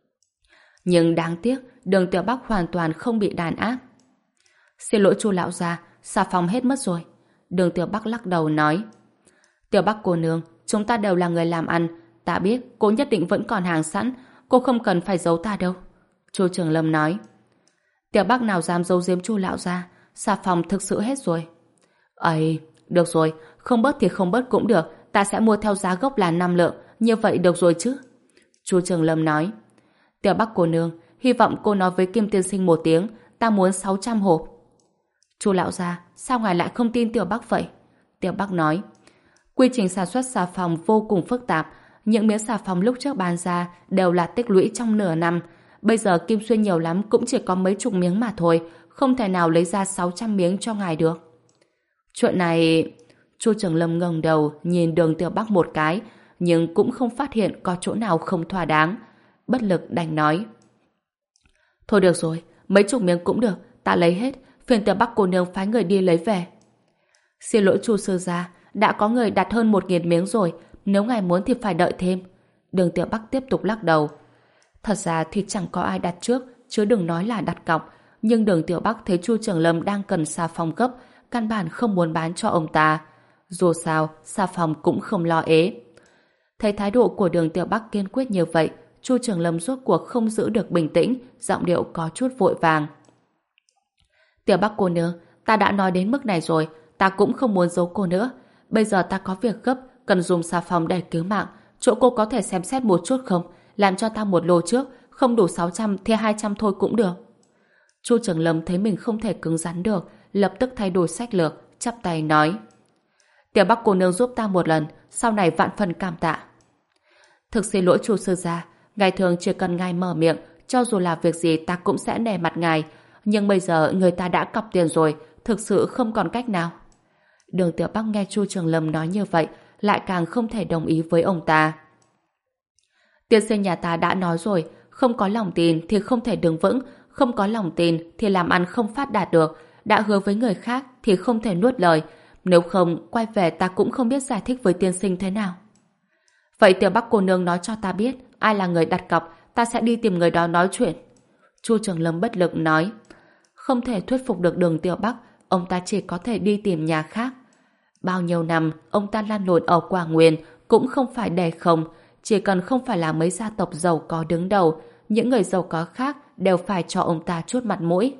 Nhưng đáng tiếc, Đường Tiểu Bắc hoàn toàn không bị đàn áp. Xin lỗi Chu lão gia, xà phòng hết mất rồi. Đường Tiểu Bắc lắc đầu nói. Tiểu Bắc cô nương, chúng ta đều là người làm ăn, ta biết cô nhất định vẫn còn hàng sẵn, cô không cần phải giấu ta đâu. Chu Trường Lâm nói. Tiểu Bắc nào dám giấu giếm Chu lão gia, xà phòng thực sự hết rồi. Ấy, được rồi, không bớt thì không bớt cũng được, ta sẽ mua theo giá gốc là năm lượng, như vậy được rồi chứ? Chu Trường Lâm nói. Tiểu Bắc cô nương, hy vọng cô nói với Kim tiên sinh một tiếng, ta muốn sáu trăm hộp. Chu lão gia, sao ngài lại không tin Tiểu Bắc vậy? Tiểu Bắc nói. Quy trình sản xuất xà phòng vô cùng phức tạp, những miếng xà phòng lúc trước bán ra đều là tích lũy trong nửa năm. Bây giờ Kim Xuyên nhiều lắm cũng chỉ có mấy chục miếng mà thôi, không thể nào lấy ra sáu trăm miếng cho ngài được. Chuyện này... Chu Trường Lâm ngẩng đầu nhìn Đường Tiểu Bắc một cái, nhưng cũng không phát hiện có chỗ nào không thỏa đáng. Bất lực đành nói. Thôi được rồi, mấy chục miếng cũng được, ta lấy hết, phiền Tiểu Bắc cô nương phái người đi lấy về. Xin lỗi Chu sư gia, đã có người đặt hơn một nghìn miếng rồi, nếu ngài muốn thì phải đợi thêm. Đường Tiểu Bắc tiếp tục lắc đầu. Thật ra thì chẳng có ai đặt trước, chứ đừng nói là đặt cọc. Nhưng Đường Tiểu Bắc thấy Chu Trường Lâm đang cần xà phòng gấp, căn bản không muốn bán cho ông ta. Dù sao, xà phòng cũng không lo ế. Thấy thái độ của Đường Tiểu Bắc kiên quyết như vậy, Chu Trường Lâm rốt cuộc không giữ được bình tĩnh, giọng điệu có chút vội vàng. Tiểu Bắc cô nương, ta đã nói đến mức này rồi, ta cũng không muốn giấu cô nữa. Bây giờ ta có việc gấp, cần dùng xà phòng để cứu mạng. Chỗ cô có thể xem xét một chút không? Làm cho ta một lô trước, không đủ sáu trăm thì hai trăm thôi cũng được. Chu Trường Lâm thấy mình không thể cứng rắn được, lập tức thay đổi sách lược, chắp tay nói. Tiểu Bắc cô nương giúp ta một lần, sau này vạn phần cảm tạ. Thực xin lỗi Chu sư gia, ngày thường chỉ cần ngài mở miệng, cho dù là việc gì ta cũng sẽ nể mặt ngài. Nhưng bây giờ người ta đã cọc tiền rồi, thực sự không còn cách nào. Đường Tiểu Bắc nghe Chu Trường Lâm nói như vậy, lại càng không thể đồng ý với ông ta. Tiên sinh nhà ta đã nói rồi, không có lòng tin thì không thể đứng vững, không có lòng tin thì làm ăn không phát đạt được, đã hứa với người khác thì không thể nuốt lời, nếu không quay về ta cũng không biết giải thích với tiên sinh thế nào. Vậy Tiểu Bắc cô nương nói cho ta biết ai là người đặt cọc, ta sẽ đi tìm người đó nói chuyện. Chu Trường Lâm bất lực nói. Không thể thuyết phục được Đường Tiểu Bắc, ông ta chỉ có thể đi tìm nhà khác. Bao nhiêu năm ông ta lăn lộn ở Quảng Nguyên cũng không phải để không, chỉ cần không phải là mấy gia tộc giàu có đứng đầu, những người giàu có khác đều phải cho ông ta chút mặt mũi.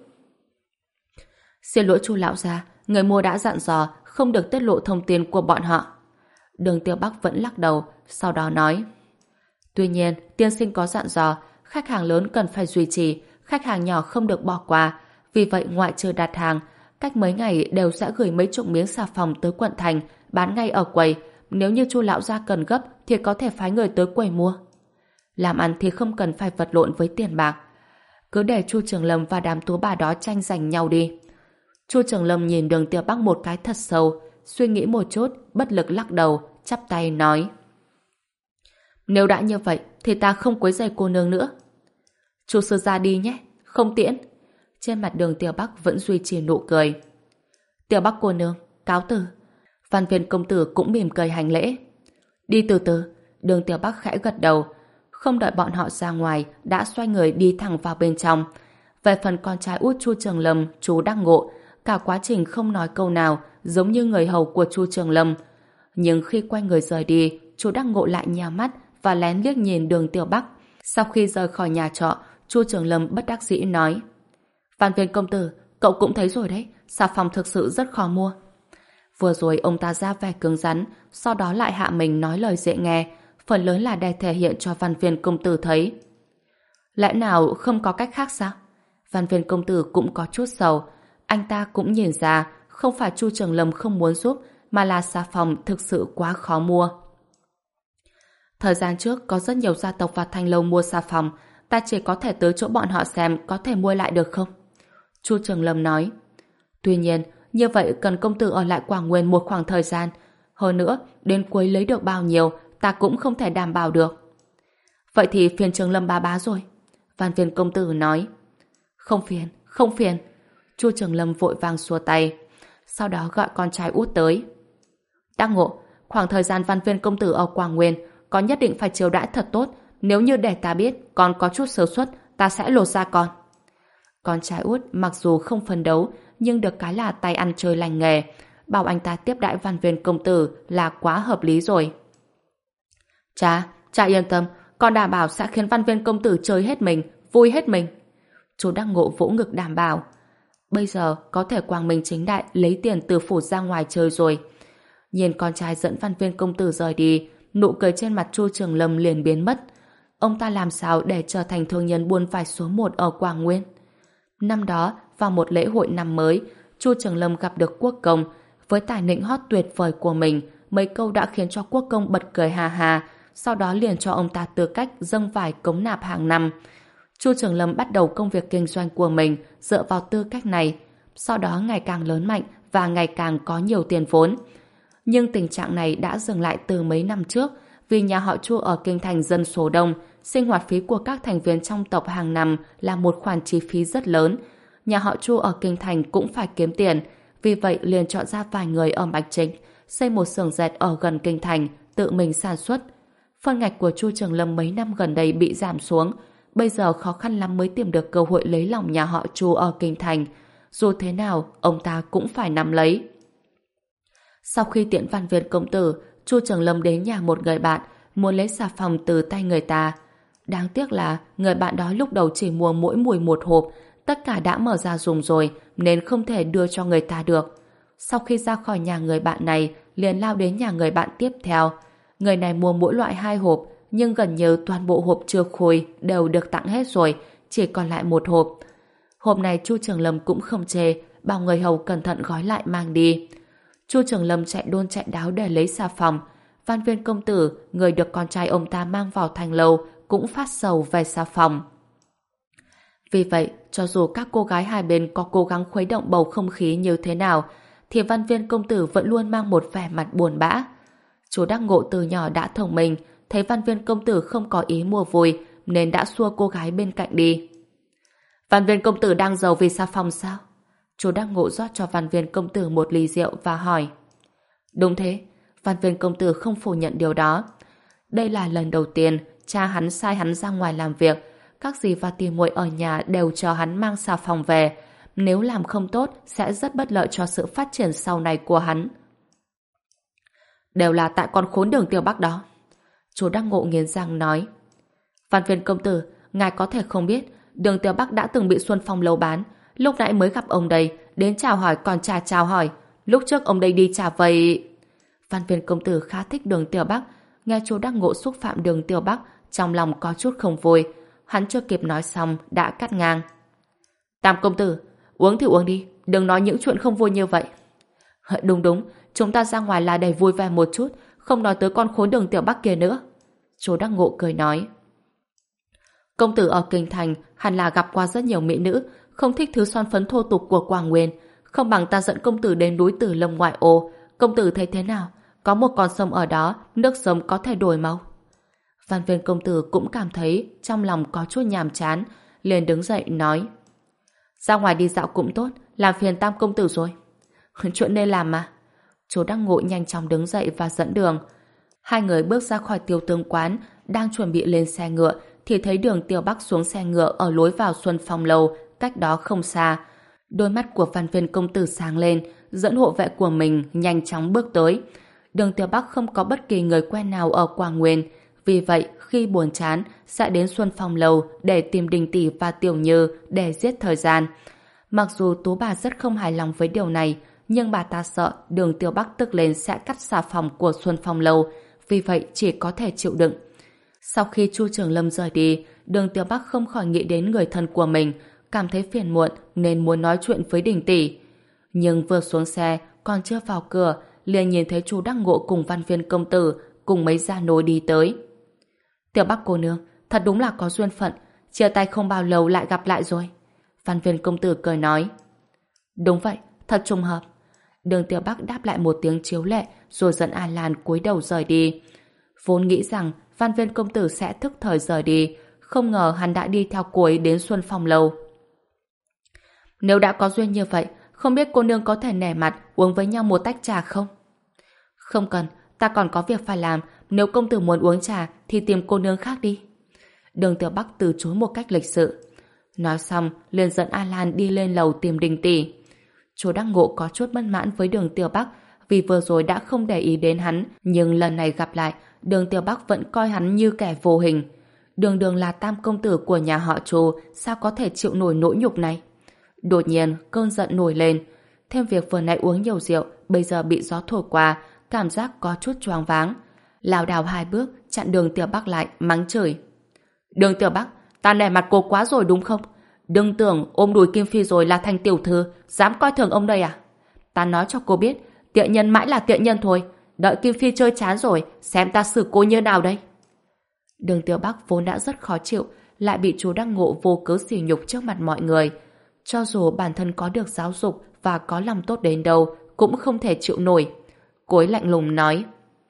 Xin lỗi Chu lão gia, người mua đã dặn dò không được tiết lộ thông tin của bọn họ. Đường Tiểu Bắc vẫn lắc đầu, sau đó nói. Tuy nhiên, tiên sinh có dặn dò, khách hàng lớn cần phải duy trì, khách hàng nhỏ không được bỏ qua. Vì vậy ngoại trừ đặt hàng, cách mấy ngày đều sẽ gửi mấy chục miếng xà phòng tới quận thành, bán ngay ở quầy. Nếu như Chu lão gia cần gấp thì có thể phái người tới quầy mua. Làm ăn thì không cần phải vật lộn với tiền bạc. Cứ để Chu Trường Lâm và đám tú bà đó tranh giành nhau đi. Chu Trường Lâm nhìn Đường Tiểu Bắc một cái thật sâu, suy nghĩ một chút, bất lực lắc đầu, chắp tay nói. Nếu đã như vậy thì ta không quấy rầy cô nương nữa. Chu sư gia đi nhé, không tiễn. Trên mặt Đường Tiểu Bắc vẫn duy trì nụ cười. Tiểu Bắc cô nương, cáo từ. Văn Viên công tử cũng mỉm cười hành lễ. Đi từ từ. Đường Tiểu Bắc khẽ gật đầu. Không đợi bọn họ ra ngoài, đã xoay người đi thẳng vào bên trong. Về phần con trai út Chu Trường Lâm, chú Đăng Ngộ, cả quá trình không nói câu nào, giống như người hầu của Chu Trường Lâm. Nhưng khi quay người rời đi, chú Đăng Ngộ lại nhào mắt và lén liếc nhìn Đường Tiểu Bắc. Sau khi rời khỏi nhà trọ, Chu Trường Lâm bất đắc dĩ nói. Văn Viên công tử, cậu cũng thấy rồi đấy, xà phòng thực sự rất khó mua. Vừa rồi ông ta ra vẻ cứng rắn, sau đó lại hạ mình nói lời dễ nghe. phần lớn là để thể hiện cho Văn Viên công tử thấy. Lẽ nào không có cách khác sao? Văn Viên công tử cũng có chút sầu. Anh ta cũng nhìn ra không phải Chu Trường Lâm không muốn giúp, mà là xà phòng thực sự quá khó mua. Thời gian trước có rất nhiều gia tộc và thanh lâu mua xà phòng, ta chỉ có thể tới chỗ bọn họ xem có thể mua lại được không? Chu Trường Lâm nói. Tuy nhiên, như vậy cần công tử ở lại Quảng Nguyên một khoảng thời gian. Hơn nữa, đến cuối lấy được bao nhiêu, ta cũng không thể đảm bảo được. Vậy thì phiền Trường Lâm bá bá rồi. Văn Viên công tử nói. Không phiền, không phiền. Chu Trường Lâm vội vàng xua tay. Sau đó gọi con trai út tới. Đắc Ngộ, khoảng thời gian Văn Viên công tử ở Quảng Nguyên, con nhất định phải chiều đãi thật tốt. Nếu như để ta biết con có chút sơ suất, ta sẽ lột da con. Con trai út mặc dù không phấn đấu, nhưng được cái là tay ăn chơi lành nghề. Bảo anh ta tiếp đãi Văn Viên công tử là quá hợp lý rồi. Cha, cha yên tâm, con đảm bảo sẽ khiến Văn Viên công tử chơi hết mình, vui hết mình. Chú Đắc Ngộ vỗ ngực đảm bảo. Bây giờ có thể quang minh chính đại lấy tiền từ phủ ra ngoài chơi rồi. Nhìn con trai dẫn Văn Viên công tử rời đi, nụ cười trên mặt Chu Trường Lâm liền biến mất. Ông ta làm sao để trở thành thương nhân buôn vải số một ở Quảng Nguyên? Năm đó, vào một lễ hội năm mới, Chu Trường Lâm gặp được Quốc Công. Với tài nịnh hót tuyệt vời của mình, mấy câu đã khiến cho Quốc Công bật cười hà hà, sau đó liền cho ông ta tư cách dâng vải cống nạp hàng năm. Chu Trường Lâm bắt đầu công việc kinh doanh của mình dựa vào tư cách này, sau đó ngày càng lớn mạnh và ngày càng có nhiều tiền vốn. Nhưng tình trạng này đã dừng lại từ mấy năm trước, vì nhà họ Chu ở kinh thành dân số đông, sinh hoạt phí của các thành viên trong tộc hàng năm là một khoản chi phí rất lớn. Nhà họ Chu ở kinh thành cũng phải kiếm tiền, vì vậy liền chọn ra vài người ở Bạch Chính, xây một xưởng dệt ở gần kinh thành, tự mình sản xuất. Phân ngạch của Chu Trường Lâm mấy năm gần đây bị giảm xuống, bây giờ khó khăn lắm mới tìm được cơ hội lấy lòng nhà họ Chu ở kinh thành. Dù thế nào, ông ta cũng phải nắm lấy. Sau khi tiễn Văn Viên công tử, Chu Trường Lâm đến nhà một người bạn, muốn lấy xà phòng từ tay người ta. Đáng tiếc là người bạn đó lúc đầu chỉ mua mỗi mùi một hộp, tất cả đã mở ra dùng rồi, nên không thể đưa cho người ta được. Sau khi ra khỏi nhà người bạn này, liền lao đến nhà người bạn tiếp theo. Người này mua mỗi loại hai hộp, nhưng gần như toàn bộ hộp chưa khui đều được tặng hết rồi, chỉ còn lại một hộp. Hộp này Chu Trường Lâm cũng không chê, bảo người hầu cẩn thận gói lại mang đi. Chu Trường Lâm chạy đôn chạy đáo để lấy xà phòng. Văn Viên công tử, người được con trai ông ta mang vào thành lâu, cũng phát sầu về xà phòng. Vì vậy, cho dù các cô gái hai bên có cố gắng khuấy động bầu không khí như thế nào, thì Văn Viên công tử vẫn luôn mang một vẻ mặt buồn bã. Chú Đắc Ngộ từ nhỏ đã thông minh, thấy Văn Viên công tử không có ý mua vui, nên đã xua cô gái bên cạnh đi. Văn Viên công tử đang giàu vì xà phòng sao? Chú Đắc Ngộ rót cho Văn Viên công tử một ly rượu và hỏi. Đúng thế, Văn Viên công tử không phủ nhận điều đó. Đây là lần đầu tiên cha hắn sai hắn ra ngoài làm việc, các dì và tỉ muội ở nhà đều cho hắn mang xà phòng về. Nếu làm không tốt sẽ rất bất lợi cho sự phát triển sau này của hắn. Đều là tại con khốn Đường Tiểu Bắc đó. Chú Đắc Ngộ nghiến răng nói. Văn Viên công tử, ngài có thể không biết Đường Tiểu Bắc đã từng bị Xuân Phong lâu bán. Lúc nãy mới gặp ông đây, đến chào hỏi còn chả chào hỏi. Lúc trước ông đây đi trả vầy. Văn Viên công tử khá thích Đường Tiểu Bắc. Nghe chú Đắc Ngộ xúc phạm Đường Tiểu Bắc, trong lòng có chút không vui. Hắn chưa kịp nói xong đã cắt ngang. Tam công tử, uống thì uống đi, đừng nói những chuyện không vui như vậy. Đúng đúng, chúng ta ra ngoài là để vui vẻ một chút, không nói tới con khốn Đường Tiểu Bắc kia nữa. Chú Đắc Ngộ cười nói. Công tử ở kinh thành hẳn là gặp qua rất nhiều mỹ nữ, không thích thứ son phấn thô tục của Quảng Nguyên. Không bằng ta dẫn công tử đến núi Tử Lâm ngoại ô. Công tử thấy thế nào? Có một con sông ở đó, nước sông có thể đổi màu. Văn Viên công tử cũng cảm thấy trong lòng có chút nhàm chán, liền đứng dậy nói. Ra ngoài đi dạo cũng tốt, làm phiền Tam công tử rồi. Chuyện nên làm mà. Chú Đắc Ngộ nhanh chóng đứng dậy và dẫn đường. Hai người bước ra khỏi Tiêu Tương quán, đang chuẩn bị lên xe ngựa, thì thấy Đường Tiểu Bắc xuống xe ngựa ở lối vào Xuân Phong lầu, cách đó không xa. Đôi mắt của Văn Viên công tử sáng lên, dẫn hộ vệ của mình nhanh chóng bước tới. Đường Tiểu Bắc không có bất kỳ người quen nào ở Quảng Nguyên, vì vậy khi buồn chán sẽ đến Xuân Phong lầu để tìm Đình Tỷ và Tiểu Như để giết thời gian. Mặc dù Tú bà rất không hài lòng với điều này, nhưng bà ta sợ Đường Tiểu Bắc tức lên sẽ cắt xà phòng của Xuân Phong lầu, vì vậy chỉ có thể chịu đựng. Sau khi Chu Trường Lâm rời đi, Đường Tiểu Bắc không khỏi nghĩ đến người thân của mình, cảm thấy phiền muộn nên muốn nói chuyện với Đình tỷ. Nhưng vừa xuống xe, còn chưa vào cửa, liền nhìn thấy Chu Đắc Ngộ cùng Văn Viên công tử cùng mấy gia nô đi tới. Tiểu Bắc cô nương, thật đúng là có duyên phận, chia tay không bao lâu lại gặp lại rồi. Văn Viên công tử cười nói. Đúng vậy, thật trùng hợp. Đường Tiểu Bắc đáp lại một tiếng chiếu lệ rồi dẫn A Lan cúi đầu rời đi. Vốn nghĩ rằng Văn Viên công tử sẽ thức thời rời đi, không ngờ hắn đã đi theo cô ấy đến Xuân Phong lâu. Nếu đã có duyên như vậy, không biết cô nương có thể nể mặt uống với nhau một tách trà không? Không cần, ta còn có việc phải làm, nếu công tử muốn uống trà thì tìm cô nương khác đi. Đường Tiểu Bắc từ chối một cách lịch sự. Nói xong, liền dẫn A Lan đi lên lầu tìm Đình tỷ. Chú Đắc Ngộ có chút bất mãn với Đường Tiểu Bắc vì vừa rồi đã không để ý đến hắn, nhưng lần này gặp lại, Đường Tiểu Bắc vẫn coi hắn như kẻ vô hình. Đường Đường là tam công tử của nhà họ Chu, sao có thể chịu nổi nỗi nhục này? Đột nhiên, cơn giận nổi lên. Thêm việc vừa nãy uống nhiều rượu, bây giờ bị gió thổi qua, cảm giác có chút choáng váng. Lảo đảo hai bước, chặn Đường Tiểu Bắc lại, mắng chửi. Đường Tiểu Bắc, ta nể mặt cô quá rồi đúng không? Đừng tưởng ôm đùi Kim Phi rồi là thành tiểu thư, dám coi thường ông đây à? Ta nói cho cô biết, tiện nhân mãi là tiện nhân thôi. Đợi Kim Phi chơi chán rồi, xem ta xử cô như nào đây? Đường Tiểu Bắc vốn đã rất khó chịu, lại bị chú Đắc Ngộ vô cớ sỉ nhục trước mặt mọi người. Cho dù bản thân có được giáo dục và có lòng tốt đến đâu, cũng không thể chịu nổi. Cô ấy lạnh lùng nói.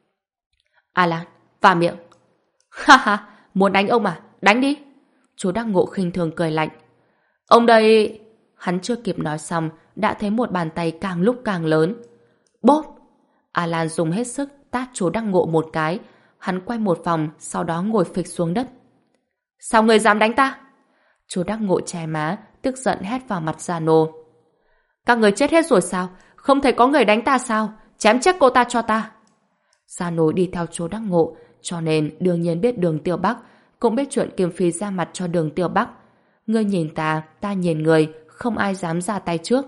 A Lan, vào miệng. Ha ha, muốn đánh ông à? Đánh đi. Chú Đắc Ngộ khinh thường cười lạnh. Ông đây... Hắn chưa kịp nói xong, đã thấy một bàn tay càng lúc càng lớn. Bốp! A Lan dùng hết sức tát chú Đắc Ngộ một cái. Hắn quay một vòng, sau đó ngồi phịch xuống đất. Sao người dám đánh ta? Chú Đắc Ngộ che má, tức giận hét vào mặt Gia Nô. Các người chết hết rồi sao? Không thấy có người đánh ta sao? Chém chết cô ta cho ta. Gia Nô đi theo chú Đắc Ngộ, cho nên đương nhiên biết Đường Tiểu Bắc, cũng biết chuyện Kim Phi ra mặt cho Đường Tiểu Bắc. Ngươi nhìn ta, ta nhìn người, không ai dám ra tay trước.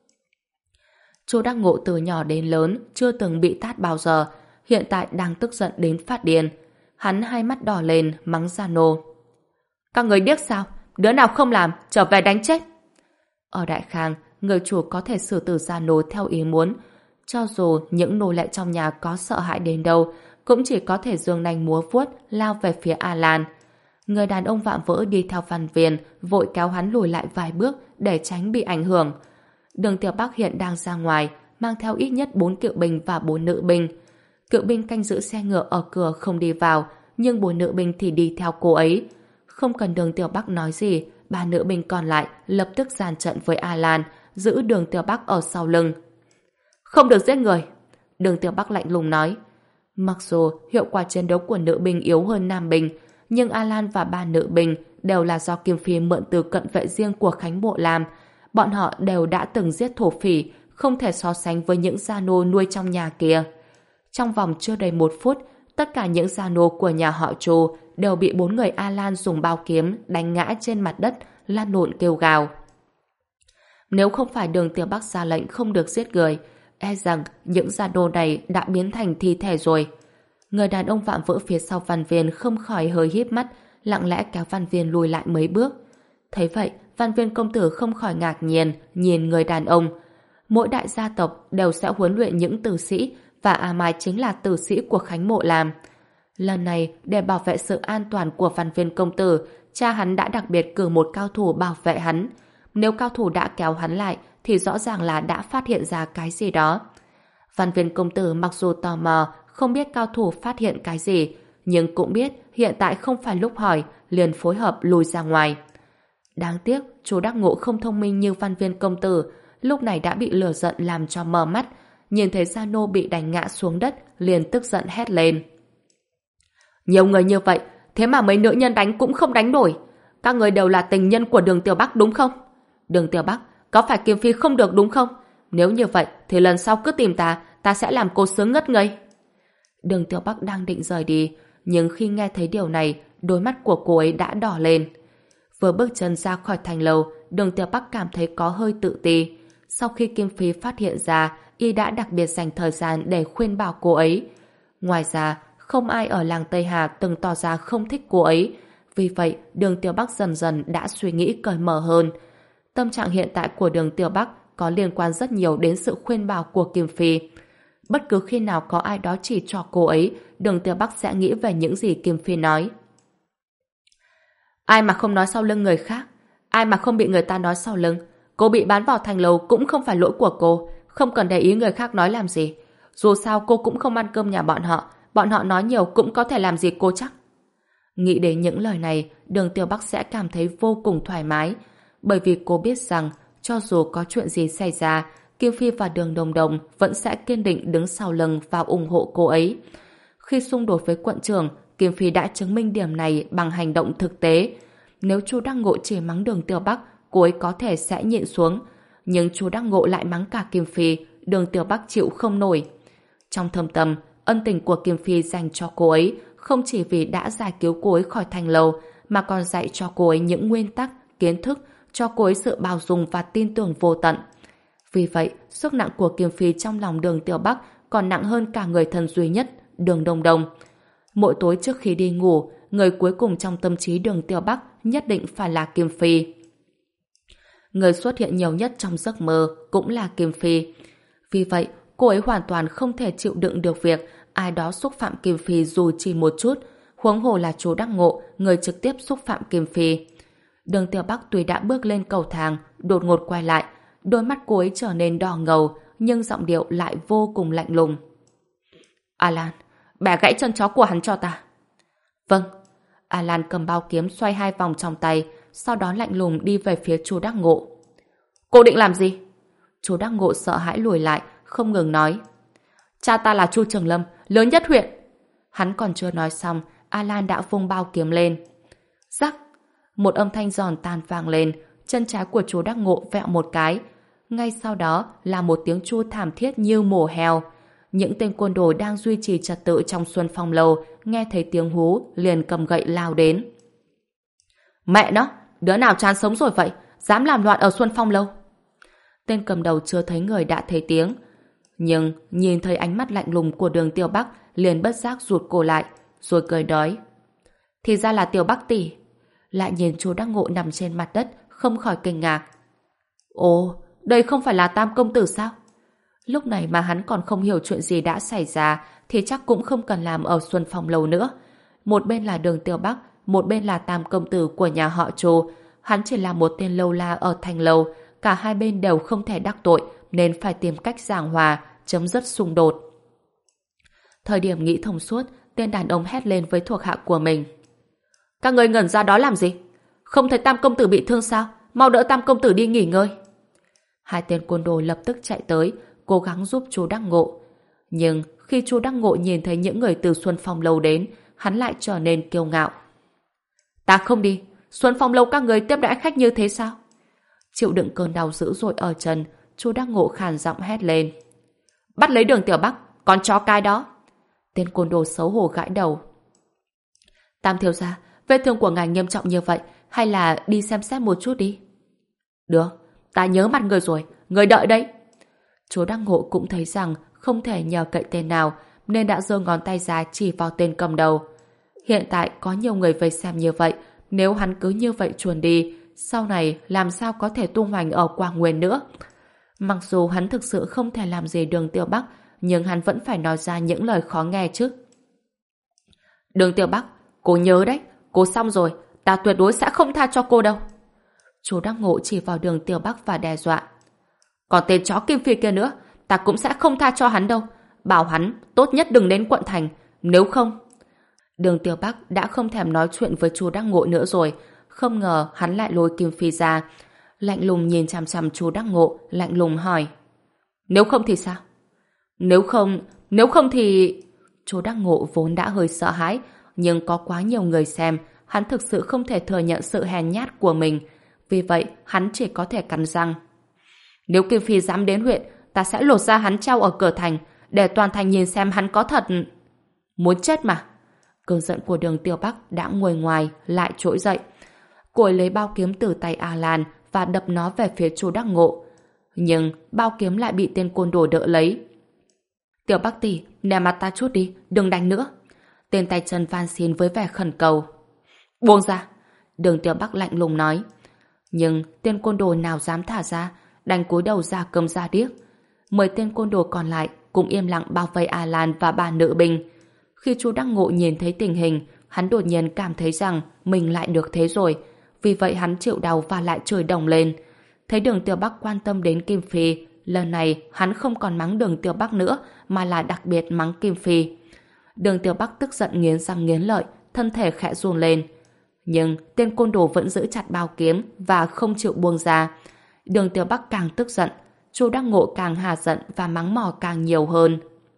Chú Đắc Ngộ từ nhỏ đến lớn chưa từng bị tát bao giờ, hiện tại đang tức giận đến phát điên. Hắn hai mắt đỏ lên, mắng Gia Nô. Các người điếc sao? Đứa nào không làm, trở về đánh chết. Ở Đại Khang, người chủ có thể xử tử Gia Nô theo ý muốn. Cho dù những nô lệ trong nhà có sợ hãi đến đâu, cũng chỉ có thể giương nanh múa vuốt lao về phía A Lan. Người đàn ông vạm vỡ đi theo Văn Viên, vội kéo hắn lùi lại vài bước để tránh bị ảnh hưởng. Đường Tiểu Bắc hiện đang ra ngoài, mang theo ít nhất bốn kiệu binh và bốn nữ binh. Kiệu binh canh giữ xe ngựa ở cửa không đi vào, nhưng bốn nữ binh thì đi theo cô ấy. Không cần Đường Tiểu Bắc nói gì, ba nữ binh còn lại lập tức dàn trận với A Lan, giữ Đường Tiểu Bắc ở sau lưng. Không được giết người! Đường Tiểu Bắc lạnh lùng nói. Mặc dù hiệu quả chiến đấu của nữ binh yếu hơn nam binh, nhưng A Lan và ba nữ binh đều là do Kim Phi mượn từ cận vệ riêng của Khánh Bộ làm. Bọn họ đều đã từng giết thổ phỉ, không thể so sánh với những gia nô nuôi trong nhà kia. Trong vòng chưa đầy một phút, tất cả những gia nô của nhà họ Chu đều bị bốn người A Lan dùng bao kiếm đánh ngã trên mặt đất, lăn lộn kêu gào. Nếu không phải Đường Tiểu Bắc ra lệnh không được giết người, e rằng những gia nô này đã biến thành thi thể rồi. Người đàn ông vạm vỡ phía sau Văn Viên không khỏi hơi híp mắt, lặng lẽ kéo Văn Viên lùi lại mấy bước. Thấy vậy, Văn Viên công tử không khỏi ngạc nhiên nhìn người đàn ông. Mỗi đại gia tộc đều sẽ huấn luyện những tử sĩ, và A Mai chính là tử sĩ của Khánh Mộ làm. Lần này, để bảo vệ sự an toàn của Văn Viên công tử, cha hắn đã đặc biệt cử một cao thủ bảo vệ hắn. Nếu cao thủ đã kéo hắn lại, thì rõ ràng là đã phát hiện ra cái gì đó. Văn Viên công tử mặc dù tò mò, không biết cao thủ phát hiện cái gì, nhưng cũng biết hiện tại không phải lúc hỏi, liền phối hợp lùi ra ngoài. Đáng tiếc, chú Đắc Ngộ không thông minh như Văn Viên công tử, lúc này đã bị lửa giận làm cho mờ mắt, nhìn thấy Gia Nô bị đánh ngã xuống đất, liền tức giận hét lên. Nhiều người như vậy, thế mà mấy nữ nhân đánh cũng không đánh nổi. Các người đều là tình nhân của Đường Tiểu Bắc đúng không? Đường Tiểu Bắc, có phải Kim Phi không được đúng không? Nếu như vậy, thì lần sau cứ tìm ta, ta sẽ làm cô sướng ngất ngây. Đường Tiểu Bắc đang định rời đi, nhưng khi nghe thấy điều này, đôi mắt của cô ấy đã đỏ lên. Vừa bước chân ra khỏi thành lầu, Đường Tiểu Bắc cảm thấy có hơi tự ti. Sau khi Kim Phi phát hiện ra, y đã đặc biệt dành thời gian để khuyên bảo cô ấy. Ngoài ra, không ai ở làng Tây Hà từng tỏ ra không thích cô ấy. Vì vậy, Đường Tiểu Bắc dần dần đã suy nghĩ cởi mở hơn. Tâm trạng hiện tại của Đường Tiểu Bắc có liên quan rất nhiều đến sự khuyên bảo của Kim Phi. Bất cứ khi nào có ai đó chỉ cho cô ấy, Đường Tiểu Bắc sẽ nghĩ về những gì Kim Phi nói. Ai mà không nói sau lưng người khác, ai mà không bị người ta nói sau lưng, cô bị bán vào thành lầu cũng không phải lỗi của cô, không cần để ý người khác nói làm gì. Dù sao cô cũng không ăn cơm nhà bọn họ, bọn họ nói nhiều cũng có thể làm gì cô chắc. Nghĩ đến những lời này, Đường Tiểu Bắc sẽ cảm thấy vô cùng thoải mái, bởi vì cô biết rằng cho dù có chuyện gì xảy ra, Kim Phi và Đường Đồng Đồng vẫn sẽ kiên định đứng sau lưng và ủng hộ cô ấy. Khi xung đột với quận trưởng, Kim Phi đã chứng minh điểm này bằng hành động thực tế. Nếu Chu Đắc Ngộ chỉ mắng Đường Tiểu Bắc, cô ấy có thể sẽ nhịn xuống. Nhưng Chu Đắc Ngộ lại mắng cả Kim Phi, Đường Tiểu Bắc chịu không nổi. Trong thâm tâm, ân tình của Kim Phi dành cho cô ấy không chỉ vì đã giải cứu cô ấy khỏi thành lầu, mà còn dạy cho cô ấy những nguyên tắc, kiến thức, cho cô ấy sự bao dung và tin tưởng vô tận. Vì vậy, sức nặng của Kim Phi trong lòng Đường Tiểu Bắc còn nặng hơn cả người thân duy nhất, Đường Đồng Đồng. Mỗi tối trước khi đi ngủ, người cuối cùng trong tâm trí Đường Tiểu Bắc nhất định phải là Kim Phi. Người xuất hiện nhiều nhất trong giấc mơ cũng là Kim Phi. Vì vậy, cô ấy hoàn toàn không thể chịu đựng được việc ai đó xúc phạm Kim Phi dù chỉ một chút, huống hồ là Chu Đắc Ngộ, người trực tiếp xúc phạm Kim Phi. Đường Tiểu Bắc tuy đã bước lên cầu thang, đột ngột quay lại, đôi mắt cô ấy trở nên đỏ ngầu, nhưng giọng điệu lại vô cùng lạnh lùng. Alan, bẻ gãy chân chó của hắn cho ta. Vâng. Alan cầm bao kiếm xoay hai vòng trong tay, sau đó lạnh lùng đi về phía Chu Đắc Ngộ. Cô định làm gì? Chu Đắc Ngộ sợ hãi lùi lại, không ngừng nói. Cha ta là Chu Trường Lâm, lớn nhất huyện. Hắn còn chưa nói xong, Alan đã vung bao kiếm lên. Rắc! Một âm thanh giòn tan vang lên, chân trái của Chu Đắc Ngộ vẹo một cái. Ngay sau đó là một tiếng chu thảm thiết như mổ heo. Những tên côn đồ đang duy trì trật tự trong Xuân Phong Lầu nghe thấy tiếng hú liền cầm gậy lao đến. Mẹ nó! Đứa nào chán sống rồi vậy? Dám làm loạn ở Xuân Phong Lầu? Tên cầm đầu chưa thấy người đã thấy tiếng. Nhưng nhìn thấy ánh mắt lạnh lùng của Đường Tiểu Bắc liền bất giác rụt cổ lại, rồi cười đói. Thì ra là Tiểu Bắc tỷ. Lại nhìn Chu Đắc Ngộ nằm trên mặt đất, không khỏi kinh ngạc. Ồ, đây không phải là Tam công tử sao? Lúc này mà hắn còn không hiểu chuyện gì đã xảy ra thì chắc cũng không cần làm ở Xuân Phong Lầu nữa. Một bên là Đường Tiểu Bắc, một bên là Tam công tử của nhà họ Chu. Hắn chỉ là một tên lâu la ở thành lầu, cả hai bên đều không thể đắc tội nên phải tìm cách giảng hòa, chấm dứt xung đột. Thời điểm nghĩ thông suốt, tên đàn ông hét lên với thuộc hạ của mình. Các người ngẩn ra đó làm gì? Không thấy Tam công tử bị thương sao? Mau đỡ Tam công tử đi nghỉ ngơi. Hai tên côn đồ lập tức chạy tới, cố gắng giúp Chu Đắc Ngộ. Nhưng khi Chu Đắc Ngộ nhìn thấy những người từ Xuân Phong Lâu đến, hắn lại trở nên kiêu ngạo. Ta không đi, Xuân Phong Lâu các người tiếp đãi khách như thế sao? Chịu đựng cơn đau dữ dội ở chân, Chu Đắc Ngộ khàn giọng hét lên. Bắt lấy Đường Tiểu Bắc, con chó cái đó. Tên côn đồ xấu hổ gãi đầu. Tam thiếu gia, vết thương của ngài nghiêm trọng như vậy, hay là đi xem xét một chút đi? Được, ta nhớ mặt người rồi, người đợi đấy. Chu Đắc Ngộ cũng thấy rằng không thể nhờ cậy tên nào, nên đã giơ ngón tay ra chỉ vào tên cầm đầu. Hiện tại có nhiều người vây xem như vậy, nếu hắn cứ như vậy chuồn đi, sau này làm sao có thể tung hoành ở Quảng Nguyên nữa? Mặc dù hắn thực sự không thể làm gì Đường Tiểu Bắc, nhưng hắn vẫn phải nói ra những lời khó nghe chứ. Đường Tiểu Bắc, cô nhớ đấy, cô xong rồi, ta tuyệt đối sẽ không tha cho cô đâu. Chu Đắc Ngộ chỉ vào Đường Tiểu Bắc và đe dọa. Còn tên chó Kim Phi kia nữa, ta cũng sẽ không tha cho hắn đâu. Bảo hắn tốt nhất đừng đến quận thành, nếu không... Đường Tiểu Bắc đã không thèm nói chuyện với Chu Đắc Ngộ nữa rồi, không ngờ hắn lại lôi Kim Phi ra. Lạnh lùng nhìn chằm chằm Chu Đắc Ngộ, lạnh lùng hỏi. Nếu không thì sao? Nếu không, nếu không thì... Chu Đắc Ngộ vốn đã hơi sợ hãi, nhưng có quá nhiều người xem, hắn thực sự không thể thừa nhận sự hèn nhát của mình. Vì vậy, hắn chỉ có thể cắn răng. Nếu Kim Phi dám đến huyện, ta sẽ lột ra hắn treo ở cửa thành, để toàn thành nhìn xem hắn có thật... Muốn chết mà. Cơn giận của Đường Tiểu Bắc đã nguôi ngoài, lại trỗi dậy. Cô ấy lấy bao kiếm từ tay Alan và đập nó về phía Chu Đắc Ngộ. Nhưng bao kiếm lại bị tên côn đồ đỡ lấy. Tiểu Bắc tỷ, nè mặt ta chút đi, đừng đánh nữa. Tên tay chân van xin với vẻ khẩn cầu. Buông ra! Đường Tiểu Bắc lạnh lùng nói. Nhưng tên côn đồ nào dám thả ra, đành cúi đầu ra cơm ra điếc. Mười tên côn đồ còn lại cũng im lặng bao vây Alan và ba nữ binh. Khi chú Đắc Ngộ nhìn thấy tình hình, hắn đột nhiên cảm thấy rằng mình lại được thế rồi. Vì vậy hắn chịu đau và lại chửi đồng lên. Thấy Đường Tiểu Bắc quan tâm đến Kim Phi, lần này hắn không còn mắng Đường Tiểu Bắc nữa mà là đặc biệt mắng Kim Phi. Đường Tiểu Bắc tức giận nghiến răng nghiến lợi, thân thể khẽ run lên. Nhưng tên côn đồ vẫn giữ chặt bao kiếm và không chịu buông ra. Đường Tiểu Bắc càng tức giận, Chu Đắc Ngộ càng hà giận và mắng mỏ càng nhiều hơn.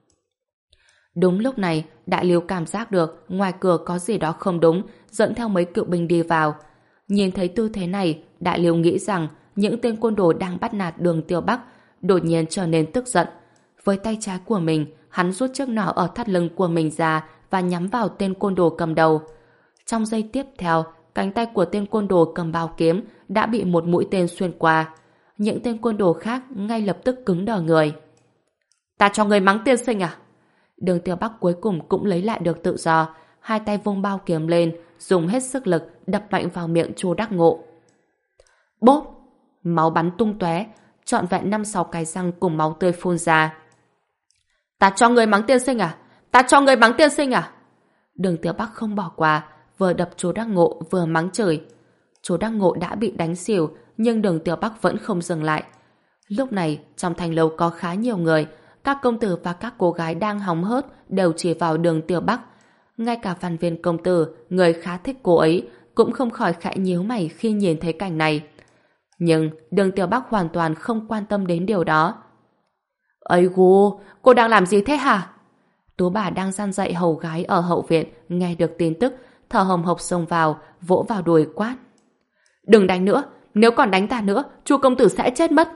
Đúng lúc này, Đại Liêu cảm giác được ngoài cửa có gì đó không đúng, dẫn theo mấy cựu binh đi vào. Nhìn thấy tư thế này, Đại Liêu nghĩ rằng những tên côn đồ đang bắt nạt Đường Tiểu Bắc đột nhiên trở nên tức giận. Với tay trái của mình, hắn rút chiếc nỏ ở thắt lưng của mình ra và nhắm vào tên côn đồ cầm đầu. Trong giây tiếp theo, cánh tay của tên côn đồ cầm bao kiếm đã bị một mũi tên xuyên qua. Những tên côn đồ khác ngay lập tức cứng đờ người. Ta cho người mắng tiên sinh à? Đường Tiểu Bắc cuối cùng cũng lấy lại được tự do, hai tay vung bao kiếm lên, dùng hết sức lực đập mạnh vào miệng Chu Đắc Ngộ. Bốp! Máu bắn tung tóe, trọn vẹn năm sáu cái răng cùng máu tươi phun ra. Ta cho người mắng tiên sinh à? Ta cho người mắng tiên sinh à? Đường Tiểu Bắc không bỏ qua, vừa đập Chu Đắc Ngộ vừa mắng chửi. Chu Đắc Ngộ đã bị đánh xỉu, nhưng Đường Tiểu Bắc vẫn không dừng lại. Lúc này, trong thành lầu có khá nhiều người, các công tử và các cô gái đang hóng hớt đều chỉ vào Đường Tiểu Bắc. Ngay cả Văn Viên công tử, người khá thích cô ấy, cũng không khỏi khẽ nhíu mày khi nhìn thấy cảnh này. Nhưng Đường Tiểu Bắc hoàn toàn không quan tâm đến điều đó. Ây gu, cô đang làm gì thế hả? Tú bà đang gian dạy hầu gái ở hậu viện nghe được tin tức, thở hồng hộc xông vào, vỗ vào đùi quát. Đừng đánh nữa, nếu còn đánh ta nữa, Chu công tử sẽ chết mất.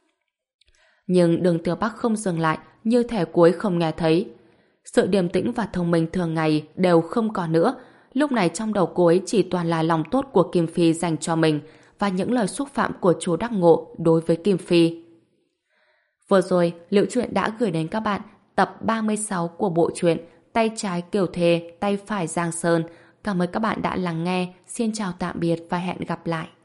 Nhưng Đường Tiểu Bắc không dừng lại, như thể cuối không nghe thấy. Sự điềm tĩnh và thông minh thường ngày đều không còn nữa. Lúc này trong đầu cô ấy chỉ toàn là lòng tốt của Kim Phi dành cho mình và những lời xúc phạm của Chu Đắc Ngộ đối với Kim Phi. Vừa rồi, Liễu Chuyện đã gửi đến các bạn tập ba mươi sáu của bộ truyện Tay trái Kiều Thề, tay phải Giang Sơn. Cảm ơn các bạn đã lắng nghe. Xin chào tạm biệt và hẹn gặp lại.